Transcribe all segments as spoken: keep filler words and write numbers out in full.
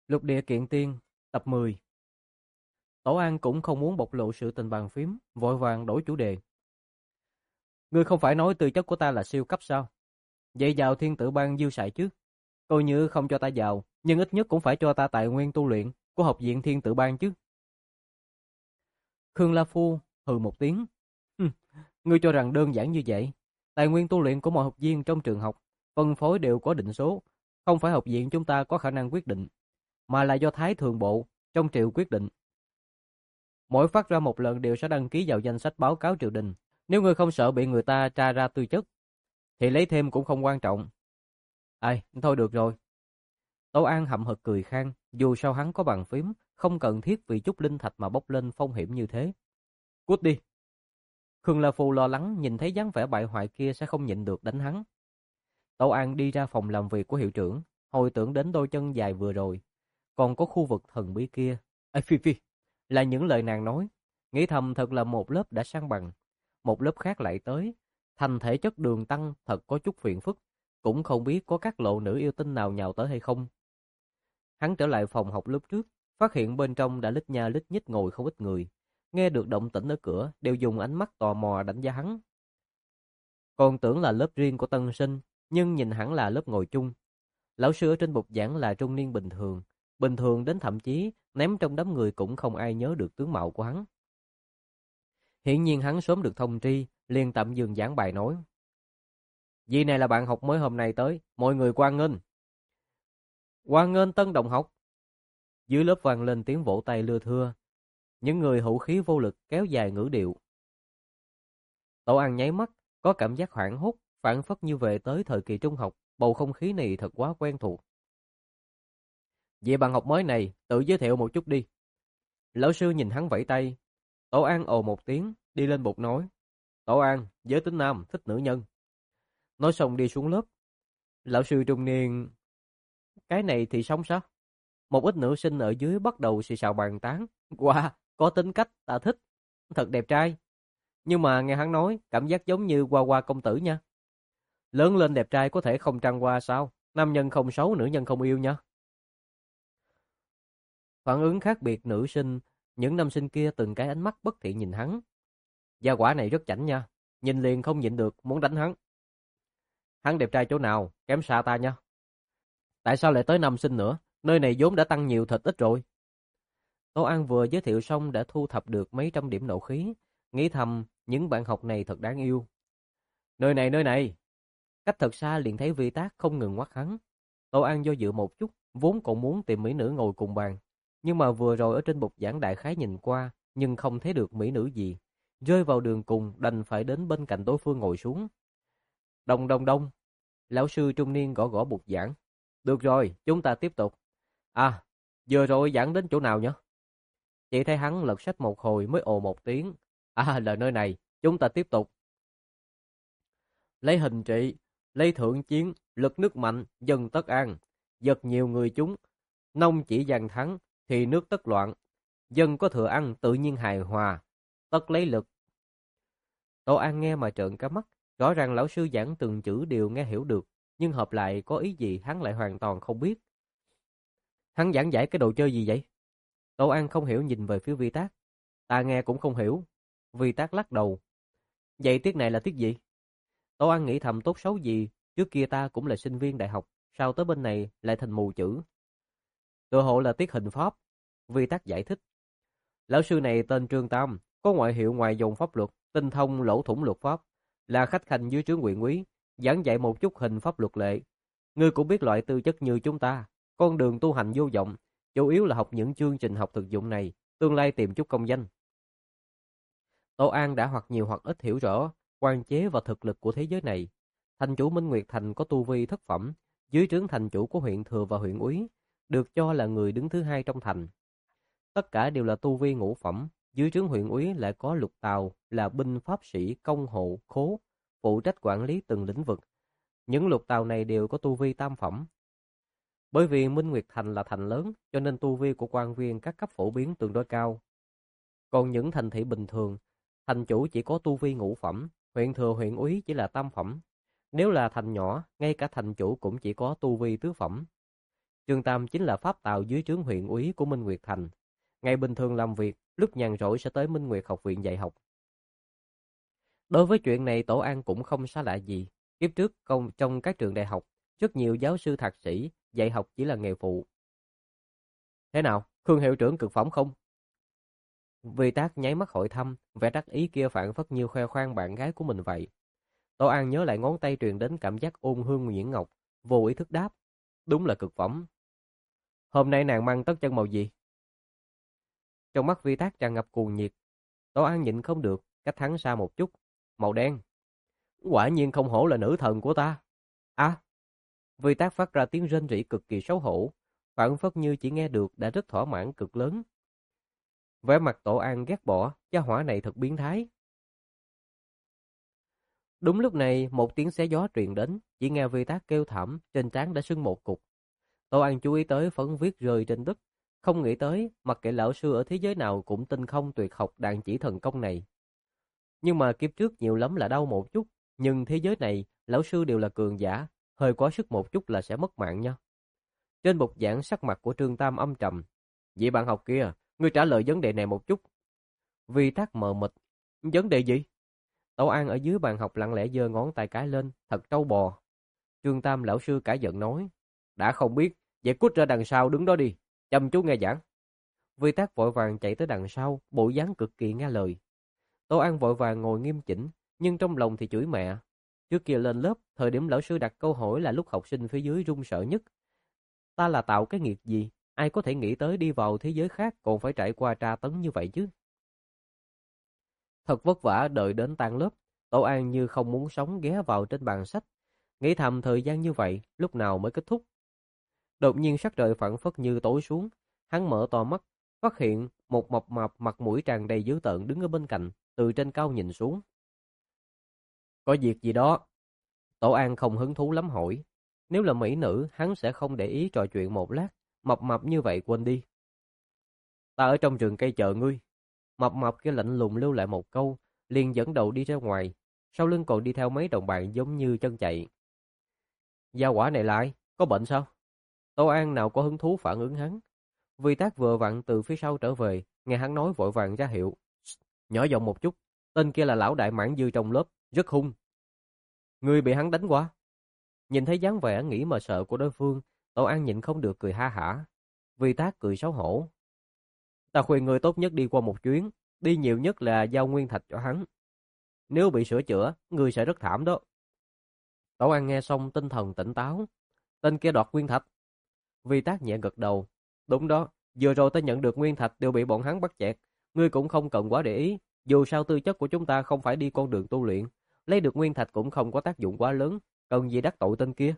Lục địa kiện tiên, tập mười. Tổ An cũng không muốn bộc lộ sự tình bàn phím, vội vàng đổi chủ đề. Ngươi không phải nói tư chất của ta là siêu cấp sao? Vậy vào thiên tử bang dư xài chứ? Coi như không cho ta vào, nhưng ít nhất cũng phải cho ta tài nguyên tu luyện của học viện thiên tử bang chứ. Khương La Phu hừ một tiếng. "Hừm, Ngươi cho rằng đơn giản như vậy? Tài nguyên tu luyện của mọi học viên trong trường học, phân phối đều có định số. Không phải học viện chúng ta có khả năng quyết định, mà là do Thái Thường Bộ, trong triều quyết định. Mỗi phát ra một lần đều sẽ đăng ký vào danh sách báo cáo triều đình. Nếu ngươi không sợ bị người ta tra ra tư chất, thì lấy thêm cũng không quan trọng." Ai, thôi được rồi. Tâu An hậm hực cười khan, dù sao hắn có bàn phím, không cần thiết vì chút linh thạch mà bốc lên phong hiểm như thế. Cút đi. Khương La Phu lo lắng nhìn thấy dáng vẻ bại hoại kia sẽ không nhịn được đánh hắn. Tâu An đi ra phòng làm việc của hiệu trưởng, hồi tưởng đến đôi chân dài vừa rồi, còn có khu vực thần bí kia. Ê phi phi, là những lời nàng nói, nghĩ thầm thật là một lớp đã sang bằng, một lớp khác lại tới, thành thể chất đường tăng thật có chút phiền phức, cũng không biết có các lộ nữ yêu tinh nào nhào tới hay không. Hắn trở lại phòng học lúc trước, phát hiện bên trong đã lít nha lít nhít ngồi không ít người, nghe được động tĩnh ở cửa đều dùng ánh mắt tò mò đánh giá hắn. Còn tưởng là lớp riêng của tân sinh, nhưng nhìn hẳn là lớp ngồi chung. Lão sư ở trên bục giảng là trung niên bình thường, bình thường đến thậm chí ném trong đám người cũng không ai nhớ được tướng mạo của hắn. Hiển nhiên hắn sớm được thông tri, liền tạm dừng giảng bài nói: "Vị này là bạn học mới hôm nay tới, mọi người hoan nghênh." "Hoan nghênh tân đồng học." Dưới lớp vang lên tiếng vỗ tay lưa thưa, những người hữu khí vô lực kéo dài ngữ điệu. Tổ An nháy mắt, có cảm giác hoảng hốt, phảng phất như về tới thời kỳ trung học, bầu không khí này thật quá quen thuộc. "Vậy bạn học mới này, tự giới thiệu một chút đi." Lão sư nhìn hắn vẫy tay. Tổ An ồ một tiếng, đi lên bục nói: "Tổ An, giới tính nam, thích nữ nhân." Nói xong đi xuống lớp. Lão sư trung niên: "Cái này thì sống sao?" Một ít nữ sinh ở dưới bắt đầu xì xào bàn tán: "Wow, có tính cách, ta thích. Thật đẹp trai. Nhưng mà nghe hắn nói, cảm giác giống như Hoa Hoa công tử nha. Lớn lên đẹp trai có thể không trăng hoa sao? Nam nhân không xấu, nữ nhân không yêu nha." Phản ứng khác biệt nữ sinh, những nam sinh kia từng cái ánh mắt bất thiện nhìn hắn. Gia quả này rất chảnh nha, nhìn liền không nhịn được muốn đánh hắn. "Hắn đẹp trai chỗ nào, kém xa ta nha. Tại sao lại tới nam sinh nữa? Nơi này vốn đã tăng nhiều thịt ít rồi." Tô An vừa giới thiệu xong đã thu thập được mấy trăm điểm nộ khí, nghĩ thầm những bạn học này thật đáng yêu. "Nơi này, nơi này." Cách thật xa liền thấy Vi Tác không ngừng ngoắt hắn. Tô An do dự một chút, vốn còn muốn tìm mỹ nữ ngồi cùng bàn, nhưng mà vừa rồi ở trên bục giảng đại khái nhìn qua, nhưng không thấy được mỹ nữ gì, rơi vào đường cùng đành phải đến bên cạnh đối phương ngồi xuống. Đông đông đông, lão sư trung niên gõ gõ bục giảng. "Được rồi, chúng ta tiếp tục. À, vừa rồi giảng đến chỗ nào nhỉ?" Chỉ thấy hắn lật sách một hồi mới ồ một tiếng. "À, là nơi này, chúng ta tiếp tục. Lấy hình trị, lấy thượng chiến, lực nước mạnh, dân tất an. Giật nhiều người chúng, nông chỉ giành thắng, thì nước tất loạn. Dân có thừa ăn tự nhiên hài hòa, tất lấy lực." Tô An nghe mà trợn cả mắt, rõ ràng lão sư giảng từng chữ đều nghe hiểu được, nhưng hợp lại có ý gì hắn lại hoàn toàn không biết. Hắn giảng giải cái đồ chơi gì vậy? Tô An không hiểu nhìn về phía Vi Tác. "Ta nghe cũng không hiểu." Vi Tác lắc đầu. "Vậy tiết này là tiết gì?" Tô An nghĩ thầm tốt xấu gì, trước kia ta cũng là sinh viên đại học, sao tới bên này lại thành mù chữ. "Tự hộ là tiết hình pháp." Vi Tắc giải thích. "Lão sư này tên Trương Tam, có ngoại hiệu ngoài dòng pháp luật, tinh thông lỗ thủng luật pháp, là khách khanh dưới trướng huyện úy, giảng dạy một chút hình pháp luật lệ. Ngươi cũng biết loại tư chất như chúng ta, con đường tu hành vô vọng, chủ yếu là học những chương trình học thực dụng này, tương lai tìm chút công danh." Tô An đã hoặc nhiều hoặc ít hiểu rõ quan chế và thực lực của thế giới này. Thành chủ Minh Nguyệt Thành có tu vi thất phẩm, dưới trướng thành chủ của huyện thừa và huyện úy, được cho là người đứng thứ hai trong thành. Tất cả đều là tu vi ngũ phẩm, dưới trướng huyện úy lại có lục tào là binh pháp sĩ công hộ khố, phụ trách quản lý từng lĩnh vực. Những lục tào này đều có tu vi tam phẩm. Bởi vì Minh Nguyệt Thành là thành lớn, cho nên tu vi của quan viên các cấp phổ biến tương đối cao. Còn những thành thị bình thường, thành chủ chỉ có tu vi ngũ phẩm, huyện thừa huyện úy chỉ là tam phẩm. Nếu là thành nhỏ, ngay cả thành chủ cũng chỉ có tu vi tứ phẩm. Trương Tam chính là pháp tào dưới trướng huyện úy của Minh Nguyệt Thành. Ngày bình thường làm việc, lúc nhàn rỗi sẽ tới Minh Nguyệt học viện dạy học. Đối với chuyện này Tổ An cũng không xa lạ gì. Kiếp trước công trong các trường đại học, rất nhiều giáo sư thạc sĩ dạy học chỉ là nghề phụ. Thế nào, Khương hiệu trưởng cực phẩm không? Vì Tác nháy mắt hỏi thăm, vẻ đắc ý kia phảng phất như khoe khoang bạn gái của mình vậy. Tổ An nhớ lại ngón tay truyền đến cảm giác ôn hương nhuyễn ngọc, vô ý thức đáp, đúng là cực phẩm. Hôm nay nàng mang tất chân màu gì? Trong mắt Vi Tác tràn ngập cuồng nhiệt. Tổ An nhịn không được, cách hắn xa một chút. Màu đen. Quả nhiên không hổ là nữ thần của ta. À, Vi Tác phát ra tiếng rên rỉ cực kỳ xấu hổ, phảng phất như chỉ nghe được đã rất thỏa mãn cực lớn. Vẻ mặt Tổ An ghét bỏ, gia hỏa này thật biến thái. Đúng lúc này, một tiếng xé gió truyền đến, chỉ nghe Vi Tác kêu thảm, trên trán đã sưng một cục. Tổ An chú ý tới phấn viết rơi trên đất, không nghĩ tới, mặc kệ lão sư ở thế giới nào cũng tinh không tuyệt học đạn chỉ thần công này. Nhưng mà kiếp trước nhiều lắm là đau một chút, nhưng thế giới này, lão sư đều là cường giả, hơi quá sức một chút là sẽ mất mạng nha. Trên bục giảng sắc mặt của Trương Tam âm trầm. Vậy bạn học kia, ngươi trả lời vấn đề này một chút. Vi Tác mờ mịt. Vấn đề gì? Tổ An ở dưới bàn học lặng lẽ giơ ngón tay cái lên, thật trâu bò. Trương Tam lão sư cả giận nói. Đã không biết, vậy cút ra đằng sau đứng đó đi, chăm chú nghe giảng. Vi Tác vội vàng chạy tới đằng sau, bộ dáng cực kỳ nghe lời. Tổ An vội vàng ngồi nghiêm chỉnh, nhưng trong lòng thì chửi mẹ. Trước kia lên lớp, thời điểm lão sư đặt câu hỏi là lúc học sinh phía dưới run sợ nhất. Ta là tạo cái nghiệp gì? Ai có thể nghĩ tới đi vào thế giới khác còn phải trải qua tra tấn như vậy chứ? Thật vất vả đợi đến tan lớp, Tổ An như không muốn sống ghé vào trên bàn sách, nghĩ thầm thời gian như vậy lúc nào mới kết thúc. Đột nhiên sắc trời phảng phất như tối xuống, hắn mở to mắt, phát hiện một mập mạp mặt mũi tràn đầy dữ tợn đứng ở bên cạnh, từ trên cao nhìn xuống. Có việc gì đó? Tổ An không hứng thú lắm hỏi. Nếu là mỹ nữ, hắn sẽ không để ý trò chuyện một lát, mập mập như vậy quên đi. Ta ở trong rừng cây chờ ngươi. Mập mập kia lạnh lùng lưu lại một câu, liền dẫn đầu đi ra ngoài, sau lưng còn đi theo mấy đồng bạn giống như chân chạy. Gia quả này lại, có bệnh sao? Tô An nào có hứng thú phản ứng hắn. Vi Tác vừa vặn từ phía sau trở về, nghe hắn nói vội vàng ra hiệu. Nhỏ giọng một chút, tên kia là lão đại Mãn Dư trong lớp, rất hung. Ngươi bị hắn đánh qua. Nhìn thấy dáng vẻ nghĩ mà sợ của đối phương, Tô An nhịn không được cười ha hả. Vi Tác cười xấu hổ. Ta khuyên ngươi tốt nhất đi qua một chuyến, đi nhiều nhất là giao nguyên thạch cho hắn. Nếu bị sửa chữa, ngươi sẽ rất thảm đó. Tổ An nghe xong tinh thần tỉnh táo. Tên kia đoạt nguyên thạch. Vi Tác nhẹ gật đầu. Đúng đó, vừa rồi ta nhận được nguyên thạch đều bị bọn hắn bắt chẹt. Ngươi cũng không cần quá để ý. Dù sao tư chất của chúng ta không phải đi con đường tu luyện. Lấy được nguyên thạch cũng không có tác dụng quá lớn. Cần gì đắc tội tên kia.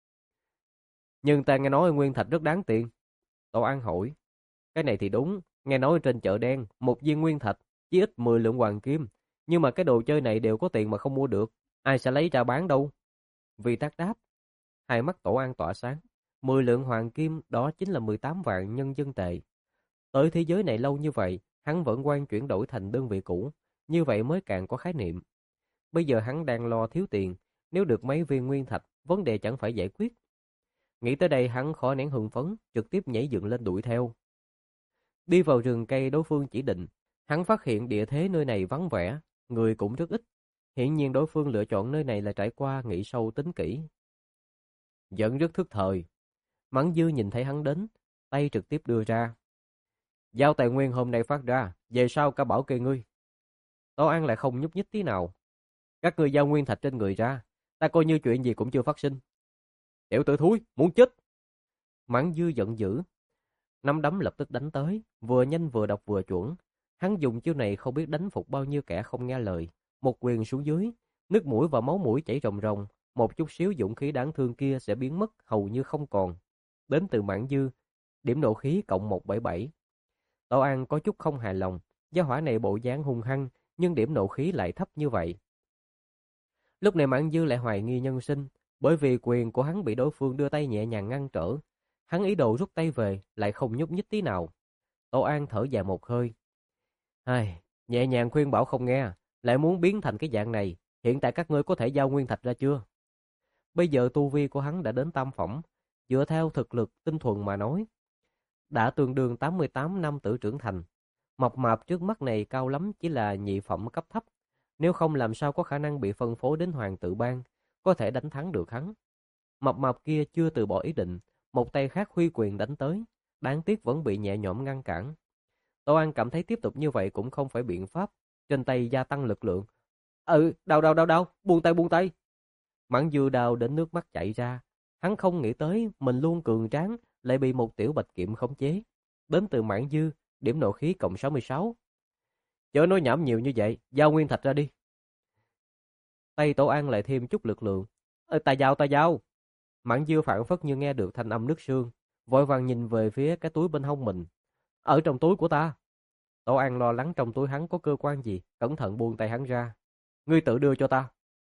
Nhưng ta nghe nói nguyên thạch rất đáng tiền. Tổ An hỏi. Cái này thì đúng. Nghe nói trên chợ đen, một viên nguyên thạch, chỉ ít mười lượng hoàng kim. Nhưng mà cái đồ chơi này đều có tiền mà không mua được. Ai sẽ lấy ra bán đâu? Vi Tác đáp. Hai mắt Tổ An tỏa sáng. mười lượng hoàng kim đó chính là mười tám vạn nhân dân tệ. Tới thế giới này lâu như vậy, hắn vẫn quan chuyển đổi thành đơn vị cũ. Như vậy mới càng có khái niệm. Bây giờ hắn đang lo thiếu tiền. Nếu được mấy viên nguyên thạch, vấn đề chẳng phải giải quyết. Nghĩ tới đây hắn khó nén hưng phấn, trực tiếp nhảy dựng lên đuổi theo. Đi vào rừng cây đối phương chỉ định, hắn phát hiện địa thế nơi này vắng vẻ, người cũng rất ít. Hiển nhiên đối phương lựa chọn nơi này là trải qua nghĩ sâu tính kỹ. Vẫn rất thức thời. Mãn Dư nhìn thấy hắn đến, tay trực tiếp đưa ra. Giao tài nguyên hôm nay phát ra, về sau cả bảo kê ngươi. Tổ An lại không nhúc nhích tí nào. Các ngươi giao nguyên thạch trên người ra, ta coi như chuyện gì cũng chưa phát sinh. Tiểu tử thúi, muốn chết. Mãn Dư giận dữ. Nắm đấm lập tức đánh tới, vừa nhanh vừa độc vừa chuẩn. Hắn dùng chiêu này không biết đánh phục bao nhiêu kẻ không nghe lời. Một quyền xuống dưới, nước mũi và máu mũi chảy ròng ròng, một chút xíu dũng khí đáng thương kia sẽ biến mất hầu như không còn. Đến từ Mãn Dư, điểm nộ khí cộng một trăm bảy mươi bảy. Tổ An có chút không hài lòng, gia hỏa này bộ dáng hung hăng, nhưng điểm nộ khí lại thấp như vậy. Lúc này Mãn Dư lại hoài nghi nhân sinh, bởi vì quyền của hắn bị đối phương đưa tay nhẹ nhàng ngăn trở. Hắn ý đồ rút tay về, lại không nhúc nhích tí nào. Tổ An thở dài một hơi. Ai, nhẹ nhàng khuyên bảo không nghe, lại muốn biến thành cái dạng này. Hiện tại các ngươi có thể giao nguyên thạch ra chưa? Bây giờ tu vi của hắn đã đến tam phẩm. dựa theo thực lực tinh thuần mà nói, đã tương đương tám mươi tám năm tử trưởng thành. Mập mạp trước mắt này cao lắm chỉ là nhị phẩm cấp thấp, nếu không làm sao có khả năng bị phân phối đến hoàng tự bang, có thể đánh thắng được hắn. Mập mạp kia chưa từ bỏ ý định, một tay khác huy quyền đánh tới, đáng tiếc vẫn bị nhẹ nhõm ngăn cản. Tô An cảm thấy tiếp tục như vậy cũng không phải biện pháp, trên tay gia tăng lực lượng. Ừ, đau đau đau đau, buông tay buông tay. Mãn Dư đau đến nước mắt chảy ra, hắn không nghĩ tới mình luôn cường tráng lại bị một tiểu bạch kiệm khống chế. Đến từ Mãn Dư, điểm nộ khí cộng sáu mươi sáu. Chớ nói nhảm nhiều như vậy, giao nguyên thạch ra đi. Tay Tổ An lại thêm chút lực lượng. Ê, ta giao ta giao. Mãn Dư phản phất như nghe được thanh âm nước sương, vội vàng nhìn về phía cái túi bên hông mình. Ở trong túi của ta. Tổ An lo lắng trong túi hắn có cơ quan gì, cẩn thận buông tay hắn ra. Ngươi tự đưa cho ta.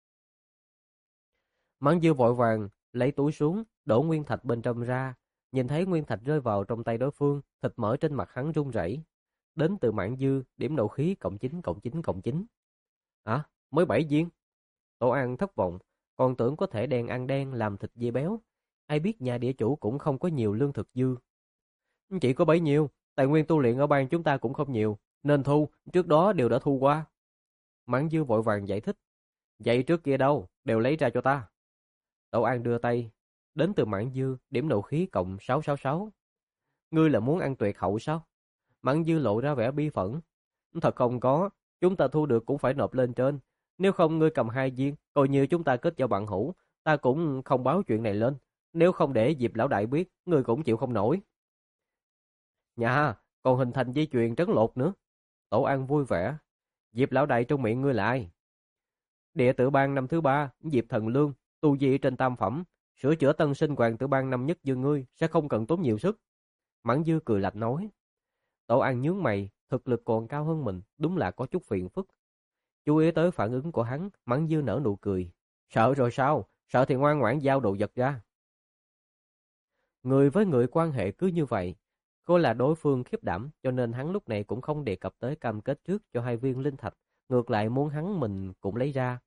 Mãn Dư vội vàng lấy túi xuống, đổ nguyên thạch bên trong ra, nhìn thấy nguyên thạch rơi vào trong tay đối phương, thịt mỡ trên mặt hắn run rẩy. Đến từ Mãn Dư, điểm nộ khí cộng chín cộng chín cộng chín. Hả? Mới bảy viên? Tổ An thất vọng, còn tưởng có thể đen ăn đen làm thịt dê béo. Ai biết nhà địa chủ cũng không có nhiều lương thực dư. Chỉ có bấy nhiêu, tài nguyên tu luyện ở bang chúng ta cũng không nhiều, nên thu, trước đó đều đã thu qua. Mãn Dư vội vàng giải thích. Vậy trước kia đâu, đều lấy ra cho ta. Tổ An đưa tay, đến từ Mãn Dư, điểm nộ khí cộng sáu sáu sáu. Ngươi là muốn ăn tuyệt hậu sao? Mãn Dư lộ ra vẻ bi phẫn. Thật không có, chúng ta thu được cũng phải nộp lên trên. Nếu không ngươi cầm hai viên, coi như chúng ta kết giao bạn hữu, ta cũng không báo chuyện này lên. Nếu không để Diệp lão đại biết, ngươi cũng chịu không nổi. Nhà, còn hình thành dây chuyền trấn lột nữa. Tổ An vui vẻ. Diệp lão đại trong miệng ngươi là ai? Địa tử bang năm thứ ba, Diệp Thần Lương, tu vi trên tam phẩm, sửa chữa tân sinh hoàng tử bang năm nhất như ngươi sẽ không cần tốn nhiều sức. Mãn Dư cười lạnh nói. Tổ An nhướng mày, thực lực còn cao hơn mình, đúng là có chút phiền phức. Chú ý tới phản ứng của hắn, Mãn Dư nở nụ cười. Sợ rồi sao? Sợ thì ngoan ngoãn giao đồ vật ra. Người với người quan hệ cứ như vậy. Cô là đối phương khiếp đảm, cho nên hắn lúc này cũng không đề cập tới cam kết trước cho hai viên linh thạch, ngược lại muốn hắn mình cũng lấy ra.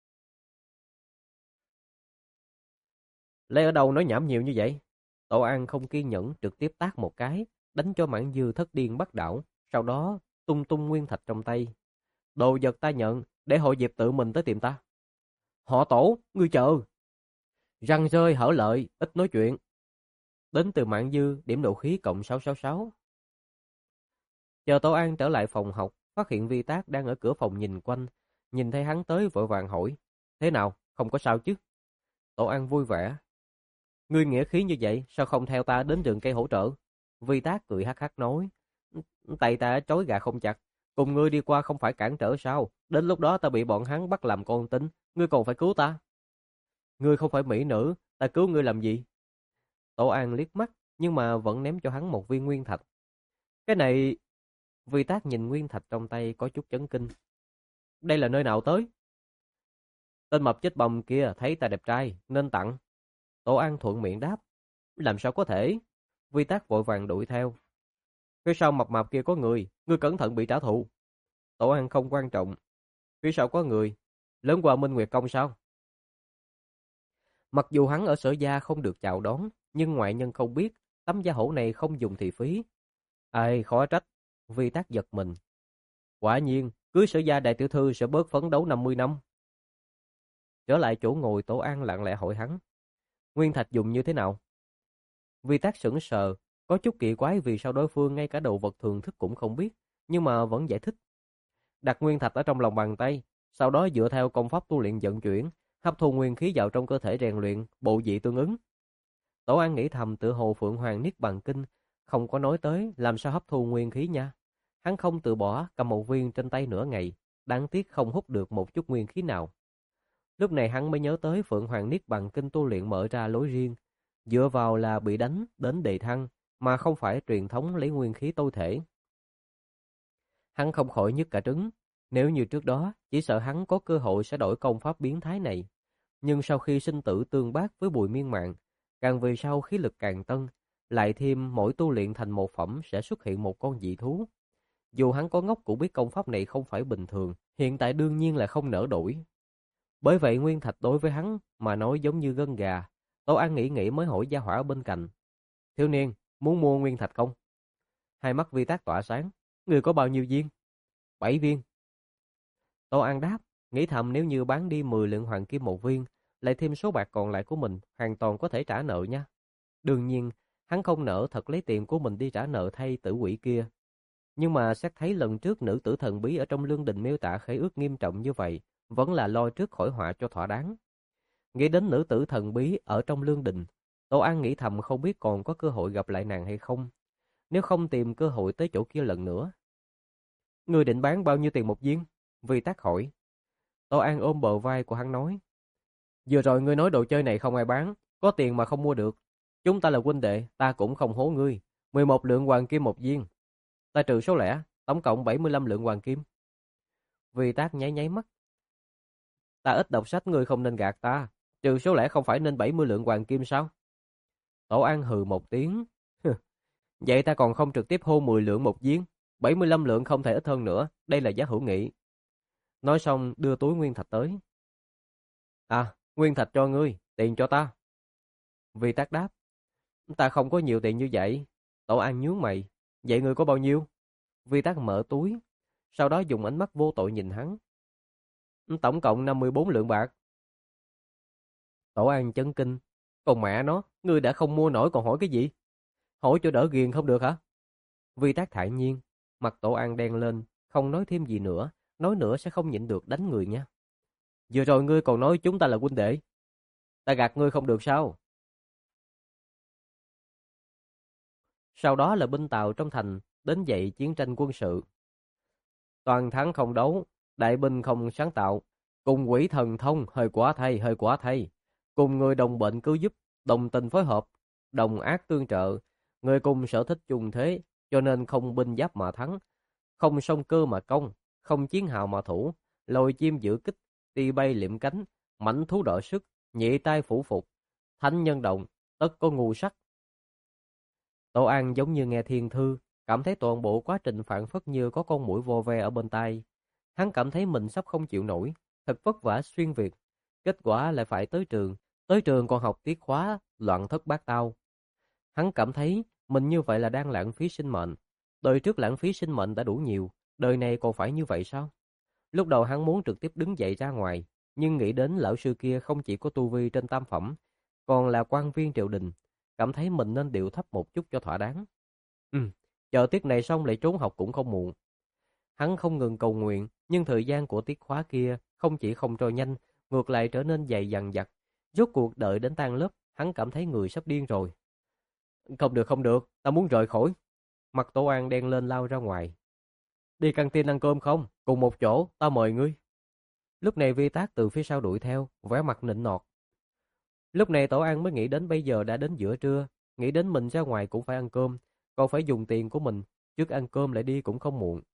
Lấy ở đâu nói nhảm nhiều như vậy? Tổ An không kiên nhẫn trực tiếp tát một cái, đánh cho Mãn Dư thất điên bắt đảo, sau đó tung tung nguyên thạch trong tay. Đồ vật ta nhận, để hội Diệp tự mình tới tìm ta. Họ Tổ, ngươi chờ. Răng rơi hở lợi, ít nói chuyện. Đến từ Mãn Dư, điểm độ khí cộng sáu sáu sáu. Chờ Tổ An trở lại phòng học, phát hiện Vi Tác đang ở cửa phòng nhìn quanh, nhìn thấy hắn tới vội vàng hỏi. Thế nào, không có sao chứ? Tổ An vui vẻ. Ngươi nghĩa khí như vậy, sao không theo ta đến rừng cây hỗ trợ? Vi Tác cười hắc hắc nói. Tay ta trói gà không chặt, cùng ngươi đi qua không phải cản trở sao? Đến lúc đó ta bị bọn hắn bắt làm con tin, ngươi còn phải cứu ta. Ngươi không phải mỹ nữ, ta cứu ngươi làm gì? Tổ An liếc mắt, nhưng mà vẫn ném cho hắn một viên nguyên thạch. Cái này... Vi Tác nhìn nguyên thạch trong tay có chút chấn kinh. Đây là nơi nào tới? Tên mập chết bầm kia thấy ta đẹp trai, nên tặng. Tổ An thuận miệng đáp. Làm sao có thể? Vi Tác vội vàng đuổi theo. Phía sau mập mạp kia có người, ngươi cẩn thận bị trả thù. Tổ An không quan trọng. Phía sau có người, lớn qua Minh Nguyệt Công sao? Mặc dù hắn ở Sở Gia không được chào đón, nhưng ngoại nhân không biết, tấm da hổ này không dùng thì phí. Ai khó trách, Vi Tác giật mình. Quả nhiên, cưới Sở Gia đại tiểu thư sẽ bớt phấn đấu năm mươi năm. Trở lại chỗ ngồi, Tổ An lặng lẽ hỏi hắn. Nguyên thạch dùng như thế nào? Vi Tác sững sờ, có chút kỳ quái vì sao đối phương ngay cả đồ vật thường thức cũng không biết, nhưng mà vẫn giải thích. Đặt nguyên thạch ở trong lòng bàn tay, sau đó dựa theo công pháp tu luyện vận chuyển, hấp thu nguyên khí vào trong cơ thể rèn luyện, bộ vị tương ứng. Tổ An nghĩ thầm tự hồ Phượng Hoàng Niết Bàn Kinh, không có nói tới làm sao hấp thu nguyên khí nha. Hắn không từ bỏ, cầm một viên trên tay nửa ngày, đáng tiếc không hút được một chút nguyên khí nào. Lúc này hắn mới nhớ tới Phượng Hoàng Niết Bàn Kinh tu luyện mở ra lối riêng, dựa vào là bị đánh đến đề thăng, mà không phải truyền thống lấy nguyên khí tối thể. Hắn không khỏi nhức cả trứng, nếu như trước đó, chỉ sợ hắn có cơ hội sẽ đổi công pháp biến thái này. Nhưng sau khi sinh tử tương bác với Bùi Miên Mạng, càng về sau khí lực càng tân, lại thêm mỗi tu luyện thành một phẩm sẽ xuất hiện một con dị thú. Dù hắn có ngốc cũng biết công pháp này không phải bình thường, hiện tại đương nhiên là không nỡ đổi. Bởi vậy nguyên thạch đối với hắn mà nói giống như gân gà, Tổ An nghĩ nghĩ mới hỏi gia hỏa ở bên cạnh. Thiếu niên, muốn mua nguyên thạch không? Hai mắt Vi Tác tỏa sáng. Người có bao nhiêu viên? Bảy viên. Tổ An đáp, nghĩ thầm nếu như bán đi mười lượng hoàng kim một viên, lại thêm số bạc còn lại của mình, hoàn toàn có thể trả nợ nha. Đương nhiên, hắn không nỡ thật lấy tiền của mình đi trả nợ thay tử quỷ kia. Nhưng mà xét thấy lần trước nữ tử thần bí ở trong lương đình miêu tả khế ước nghiêm trọng như vậy, vẫn là lo trước khỏi họa cho thỏa đáng. Nghĩ đến nữ tử thần bí ở trong lương đình, Tổ An nghĩ thầm không biết còn có cơ hội gặp lại nàng hay không. Nếu không tìm cơ hội tới chỗ kia lần nữa. Ngươi định bán bao nhiêu tiền một viên? Vi Tác hỏi. Tổ An ôm bờ vai của hắn nói. Vừa rồi ngươi nói đồ chơi này không ai bán, có tiền mà không mua được. Chúng ta là huynh đệ, ta cũng không hố ngươi. mười một lượng hoàng kim một viên. Ta trừ số lẻ, tổng cộng bảy mươi lăm lượng hoàng kim. Vi Tác nháy nháy mắt. Ta ít đọc sách, ngươi không nên gạt ta. Trừ số lẻ không phải nên bảy mươi lượng hoàng kim sao? Tổ An hừ một tiếng. Vậy ta còn không trực tiếp hô mười lượng một viên. bảy mươi lăm lượng không thể ít hơn nữa, đây là giá hữu nghị. Nói xong đưa túi nguyên thạch tới. À, nguyên thạch cho ngươi, tiền cho ta. Vi Tác đáp. Ta không có nhiều tiền như vậy. Tổ An nhướng mày. Vậy ngươi có bao nhiêu? Vi Tác mở túi, sau đó dùng ánh mắt vô tội nhìn hắn. Tổng cộng năm mươi bốn lượng bạc. Tổ An chấn kinh. Còn mẹ nó, ngươi đã không mua nổi còn hỏi cái gì? Hỏi cho đỡ ghiền không được hả? Vi Tác thản nhiên, mặt Tổ An đen lên, không nói thêm gì nữa, nói nữa sẽ không nhịn được đánh người nha. Vừa rồi ngươi còn nói chúng ta là huynh đệ. Ta gạt ngươi không được sao? Sau đó là binh Tào trong thành, đến dậy chiến tranh quân sự. Toàn thắng không đấu, đại binh không sáng tạo, cùng quỷ thần thông hơi quá thay, hơi quá thay. Cùng người đồng bệnh cứu giúp, đồng tình phối hợp, đồng ác tương trợ, người cùng sở thích chung thế, cho nên không binh giáp mà thắng, không song cơ mà công, không chiến hào mà thủ, lôi chim giữ kích, ti bay liệm cánh, mãnh thú đọ sức, nhị tai phủ phục, thánh nhân động, tất có ngu sắc. Tổ An giống như nghe thiên thư, cảm thấy toàn bộ quá trình phảng phất như có con muỗi vô ve ở bên tai. Hắn cảm thấy mình sắp không chịu nổi, thật vất vả xuyên Việt, kết quả lại phải tới trường, tới trường còn học tiết khóa, loạn thất bát tao. Hắn cảm thấy mình như vậy là đang lãng phí sinh mệnh. Đời trước lãng phí sinh mệnh đã đủ nhiều, đời này còn phải như vậy sao? Lúc đầu hắn muốn trực tiếp đứng dậy ra ngoài, nhưng nghĩ đến lão sư kia không chỉ có tu vi trên tam phẩm, còn là quan viên triều đình, cảm thấy mình nên điệu thấp một chút cho thỏa đáng. Ừ, chờ tiết này xong lại trốn học cũng không muộn. Hắn không ngừng cầu nguyện, nhưng thời gian của tiết khóa kia không chỉ không trôi nhanh, ngược lại trở nên dày dằng dặc. Rốt cuộc đợi đến tan lớp, hắn cảm thấy người sắp điên rồi. Không được không được, ta muốn rời khỏi. Mặt Tổ An đen lên lao ra ngoài. Đi căng tin ăn cơm không? Cùng một chỗ, ta mời ngươi. Lúc này Vi Tác từ phía sau đuổi theo, vẻ mặt nịnh nọt. Lúc này Tổ An mới nghĩ đến bây giờ đã đến giữa trưa, nghĩ đến mình ra ngoài cũng phải ăn cơm, còn phải dùng tiền của mình, trước ăn cơm lại đi cũng không muộn.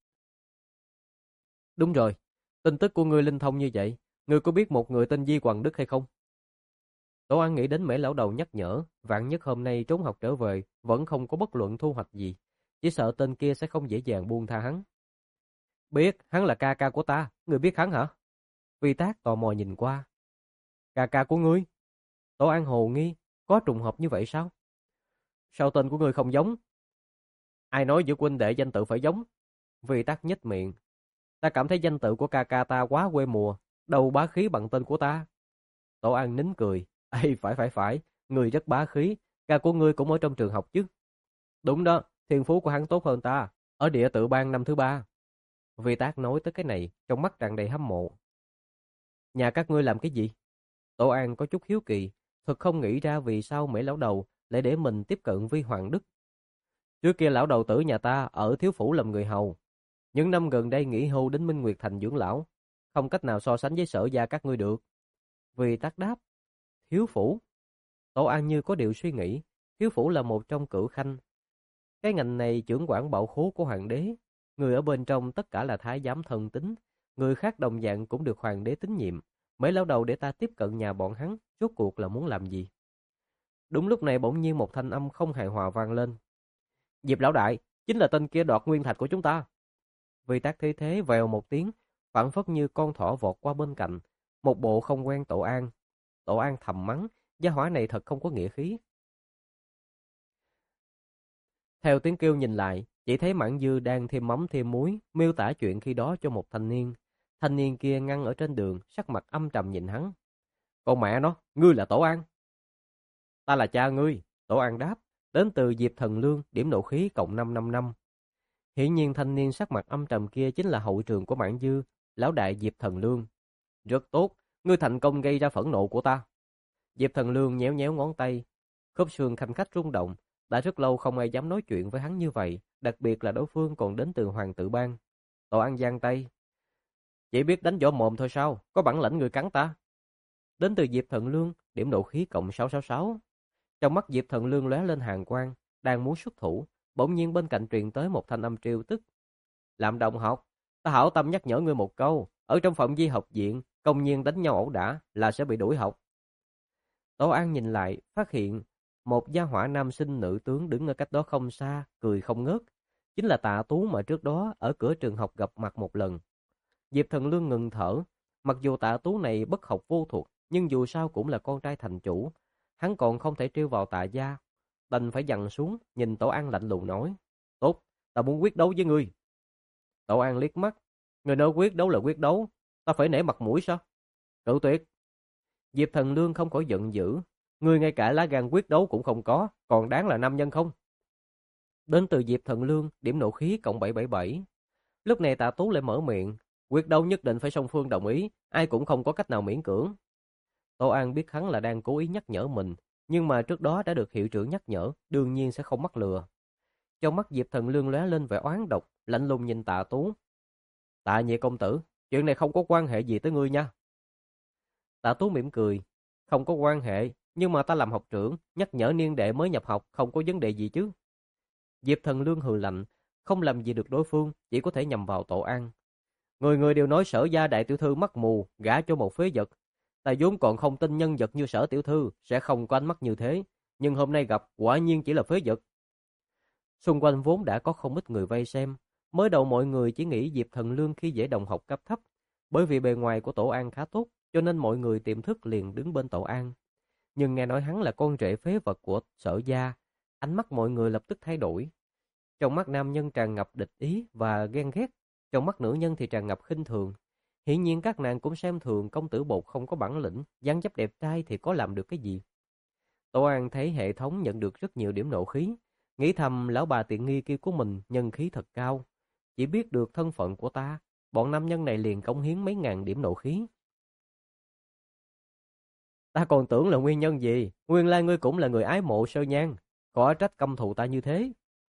Đúng rồi, tin tức của ngươi linh thông như vậy, ngươi có biết một người tên Di Quần Đức hay không? Tổ An nghĩ đến Mễ lão đầu nhắc nhở, vạn nhất hôm nay trốn học trở về, vẫn không có bất luận thu hoạch gì, chỉ sợ tên kia sẽ không dễ dàng buông tha hắn. Biết, hắn là ca ca của ta, ngươi biết hắn hả? Vi Tác tò mò nhìn qua. Ca ca của ngươi? Tổ An hồ nghi, có trùng hợp như vậy sao? Sao tên của ngươi không giống? Ai nói giữa huynh đệ danh tự phải giống? Vi Tác nhếch miệng. Ta cảm thấy danh tự của ca ca ta quá quê mùa, đâu bá khí bằng tên của ta. Tổ An nín cười. Ê, phải phải phải, ngươi rất bá khí, ca của ngươi cũng ở trong trường học chứ. Đúng đó, thiên phú của hắn tốt hơn ta, ở địa tự bang năm thứ ba. Vi Tác nói tới cái này, trong mắt tràn đầy hâm mộ. Nhà các ngươi làm cái gì? Tổ An có chút hiếu kỳ, thật không nghĩ ra vì sao Mễ lão đầu lại để mình tiếp cận Vi Hoàng Đức. Trước kia lão đầu tử nhà ta ở thiếu phủ làm người hầu, những năm gần đây nghỉ hưu đến Minh Nguyệt Thành dưỡng lão, không cách nào so sánh với Sở gia các ngươi được. Vi Tác đáp. Thiếu phủ? Tổ An như có điều suy nghĩ, thiếu phủ là một trong cửu khanh. Cái ngành này trưởng quản bảo khố của hoàng đế, người ở bên trong tất cả là thái giám thân tín, người khác đồng dạng cũng được hoàng đế tín nhiệm. Mấy lão đầu để ta tiếp cận nhà bọn hắn, rốt cuộc là muốn làm gì? Đúng lúc này bỗng nhiên một thanh âm không hài hòa vang lên. Diệp lão đại, chính là tên kia đoạt nguyên thạch của chúng ta. Vi Tác thấy thế vèo một tiếng, phảng phất như con thỏ vọt qua bên cạnh, một bộ không quen Tổ An. Tổ An thầm mắng, gia hỏa này thật không có nghĩa khí. Theo tiếng kêu nhìn lại, chỉ thấy Mãn Dư đang thêm mắm thêm muối, miêu tả chuyện khi đó cho một thanh niên. Thanh niên kia ngăn ở trên đường, sắc mặt âm trầm nhìn hắn. Con mẹ nó, ngươi là Tổ An. Ta là cha ngươi, Tổ An đáp, đến từ Diệp Thần Lương, điểm nộ khí cộng năm năm năm. Hiển nhiên thanh niên sắc mặt âm trầm kia chính là hậu trường của Mãn Dư, lão đại Diệp Thần Lương. Rất tốt, ngươi thành công gây ra phẫn nộ của ta. Diệp Thần Lương nhéo nhéo ngón tay, khớp xương khanh khách rung động. Đã rất lâu không ai dám nói chuyện với hắn như vậy, đặc biệt là đối phương còn đến từ Hoàng Tử Bang. Tổ An giang tay. Chỉ biết đánh võ mồm thôi sao, có bản lĩnh người cắn ta. Đến từ Diệp Thần Lương, điểm nộ khí cộng sáu sáu sáu. Trong mắt Diệp Thần Lương lóe lên hàn quang, đang muốn xuất thủ, bỗng nhiên bên cạnh truyền tới một thanh âm trêu tức. Làm đồng học, ta hảo tâm nhắc nhở ngươi một câu, ở trong phạm vi học viện, công nhiên đánh nhau ẩu đả là sẽ bị đuổi học. Tổ An nhìn lại, phát hiện một gia hỏa nam sinh nữ tướng đứng ở cách đó không xa, cười không ngớt. Chính là Tạ Tú mà trước đó ở cửa trường học gặp mặt một lần. Diệp Thần Lương ngừng thở, mặc dù Tạ Tú này bất học vô thuật, nhưng dù sao cũng là con trai thành chủ. Hắn còn không thể trêu vào Tạ gia, đành phải dằn xuống, nhìn Tổ An lạnh lùng nói. Tốt, ta muốn quyết đấu với ngươi. Tổ An liếc mắt, người nói quyết đấu là quyết đấu, ta phải nể mặt mũi sao? Cự tuyệt. Diệp Thần Lương không khỏi giận dữ, ngươi ngay cả lá gan quyết đấu cũng không có, còn đáng là nam nhân không? Đến từ Diệp Thần Lương, điểm nộ khí cộng bảy bảy bảy. Lúc này Tạ Tú lại mở miệng, quyết đấu nhất định phải song phương đồng ý, ai cũng không có cách nào miễn cưỡng. Tô An biết hắn là đang cố ý nhắc nhở mình, nhưng mà trước đó đã được hiệu trưởng nhắc nhở, đương nhiên sẽ không mắc lừa. Trong mắt Diệp Thần Lương lóe lên vẻ oán độc, lạnh lùng nhìn Tạ Tú. Tạ nhị công tử, chuyện này không có quan hệ gì tới ngươi nha. Tạ Tú mỉm cười, không có quan hệ, nhưng mà ta làm học trưởng, nhắc nhở niên đệ mới nhập học, không có vấn đề gì chứ. Diệp Thần Lương hừ lạnh, không làm gì được đối phương, chỉ có thể nhằm vào Tổ An. Người người đều nói Sở gia đại tiểu thư mắt mù, gả cho một phế vật. Ta vốn còn không tin nhân vật như Sở tiểu thư sẽ không có ánh mắt như thế, nhưng hôm nay gặp quả nhiên chỉ là phế vật. Xung quanh vốn đã có không ít người vây xem, mới đầu mọi người chỉ nghĩ Diệp Thần Lương khi dễ đồng học cấp thấp, bởi vì bề ngoài của Tổ An khá tốt, cho nên mọi người tiềm thức liền đứng bên Tổ An. Nhưng nghe nói hắn là con rể phế vật của Sở gia, ánh mắt mọi người lập tức thay đổi. Trong mắt nam nhân tràn ngập địch ý và ghen ghét, trong mắt nữ nhân thì tràn ngập khinh thường. Hiển nhiên các nàng cũng xem thường công tử bột không có bản lĩnh, dáng dấp đẹp trai thì có làm được cái gì. Tổ An thấy hệ thống nhận được rất nhiều điểm nộ khí, nghĩ thầm lão bà tiện nghi kia của mình nhân khí thật cao. Chỉ biết được thân phận của ta, bọn nam nhân này liền cống hiến mấy ngàn điểm nộ khí. Ta còn tưởng là nguyên nhân gì, nguyên lai ngươi cũng là người ái mộ Sơ Nhan, có trách căm thù ta như thế.